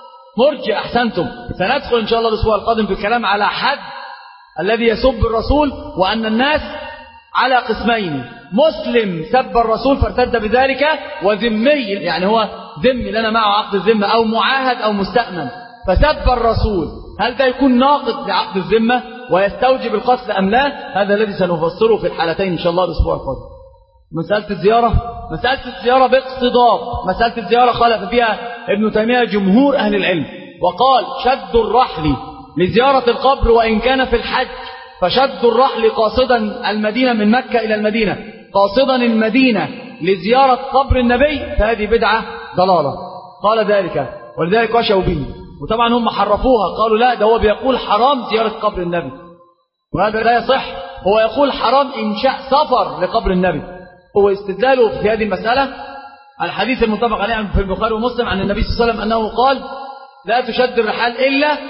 B: مرجع. احسنتم. سندخل ان شاء الله الاسبوع القادم في الكلام على حد الذي يسب الرسول، وان الناس على قسمين: مسلم سب الرسول فارتد بذلك، وذمي يعني هو ذمي لنا معه عقد الذمه، او معاهد او مستأمن فسب الرسول. هل ده يكون ناقض لعقد الذمه ويستوجب القتل ام لا؟ هذا الذي سنفسره في الحالتين ان شاء الله الاسبوع القادم. مسألة الزيارة، مسألة الزيارة باقتضاب، مسألة الزيارة خالف فيها ابن تيمية جمهور أهل العلم، وقال شد الرحل لزيارة القبر وإن كان في الحج، فشد الرحل قاصدا المدينة من مكة إلى المدينة قاصدا المدينة لزيارة قبر النبي فهذه بدعة ضلالة. قال ذلك، ولذلك وشوا به، وطبعا هم حرفوها، قالوا لا ده هو بيقول حرام زيارة قبر النبي، وهذا لا يصح. هو يقول حرام إنشاء سفر لقبر النبي. هو استدلاله في هذه المسألة الحديث المتفق عليه في البخاري ومسلم عن النبي صلى الله عليه وسلم أنه قال لا تشد الرحال إلا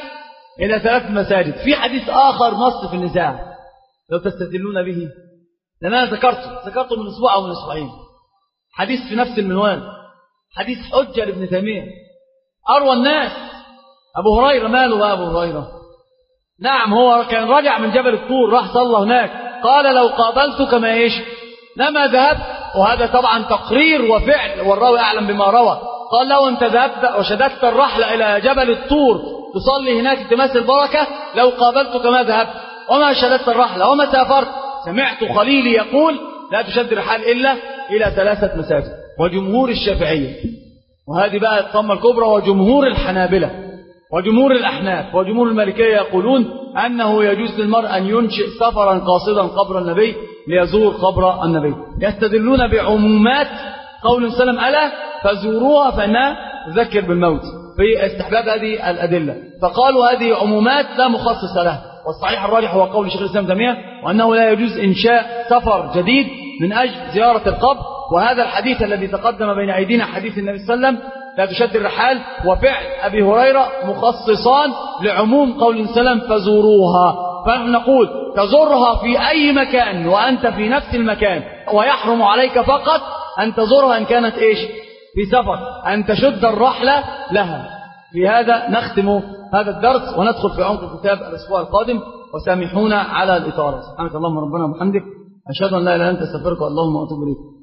B: إلى ثلاث مساجد. في حديث آخر نص في النزاع لو تستدلون به، لأن أنا ذكرته ذكرته من أسبوع أو من أسبوعين، حديث في نفس المنوال، حديث حجة لابن تيمية أروى الناس. أبو هريرة ماله بقى أبو هريرة؟ نعم هو كان راجع من جبل الطور راح صلى هناك، قال لو قابلتك ما إيش لما ذهبت، وهذا طبعا تقرير وفعل والراوي أعلم بما روى. قال لو أنت ذهبت وشددت الرحلة إلى جبل الطور تصلي هناك التماس البركة لو قابلتك ما ذهبت وما شددت الرحلة وما سافرت. سمعت خليلي يقول لا تشد الرحال إلا إلى ثلاثة مساجد. وجمهور الشافعية، وهذه بقى الطامة الكبرى، وجمهور الحنابلة وجمهور الأحناف وجمهور المالكية يقولون أنه يجوز للمرء أن ينشئ سفرا قاصدا قبر النبي ليزور قبر النبي. يستدلون بعمومات قول سلم ألا فزوروها فإنها تذكر بالموت في استحباب هذه الأدلة، فقالوا هذه عمومات لا مخصص لها. والصحيح الراجح هو قول شيخ الإسلام تيمية وأنه لا يجوز إنشاء سفر جديد من أجل زيارة القبر. وهذا الحديث الذي تقدم بين أيدينا حديث النبي صلى الله عليه وسلم لا تشد الرحال وفعل أبي هريرة مخصصان لعموم قول سلم فزوروها. فنحن نقول تزورها في أي مكان وأنت في نفس المكان، ويحرم عليك فقط أن تزورها إن كانت إيش في سفر، أن تشد الرحلة لها. بهذا نختم هذا الدرس وندخل في عمق الكتاب الأسبوع القادم، وسامحونا على الإطالة. سبحانك اللهم ربنا وبحمدك، أشهد أن لا إله إلا أنت، أستغفرك اللهم وأتوب إليك.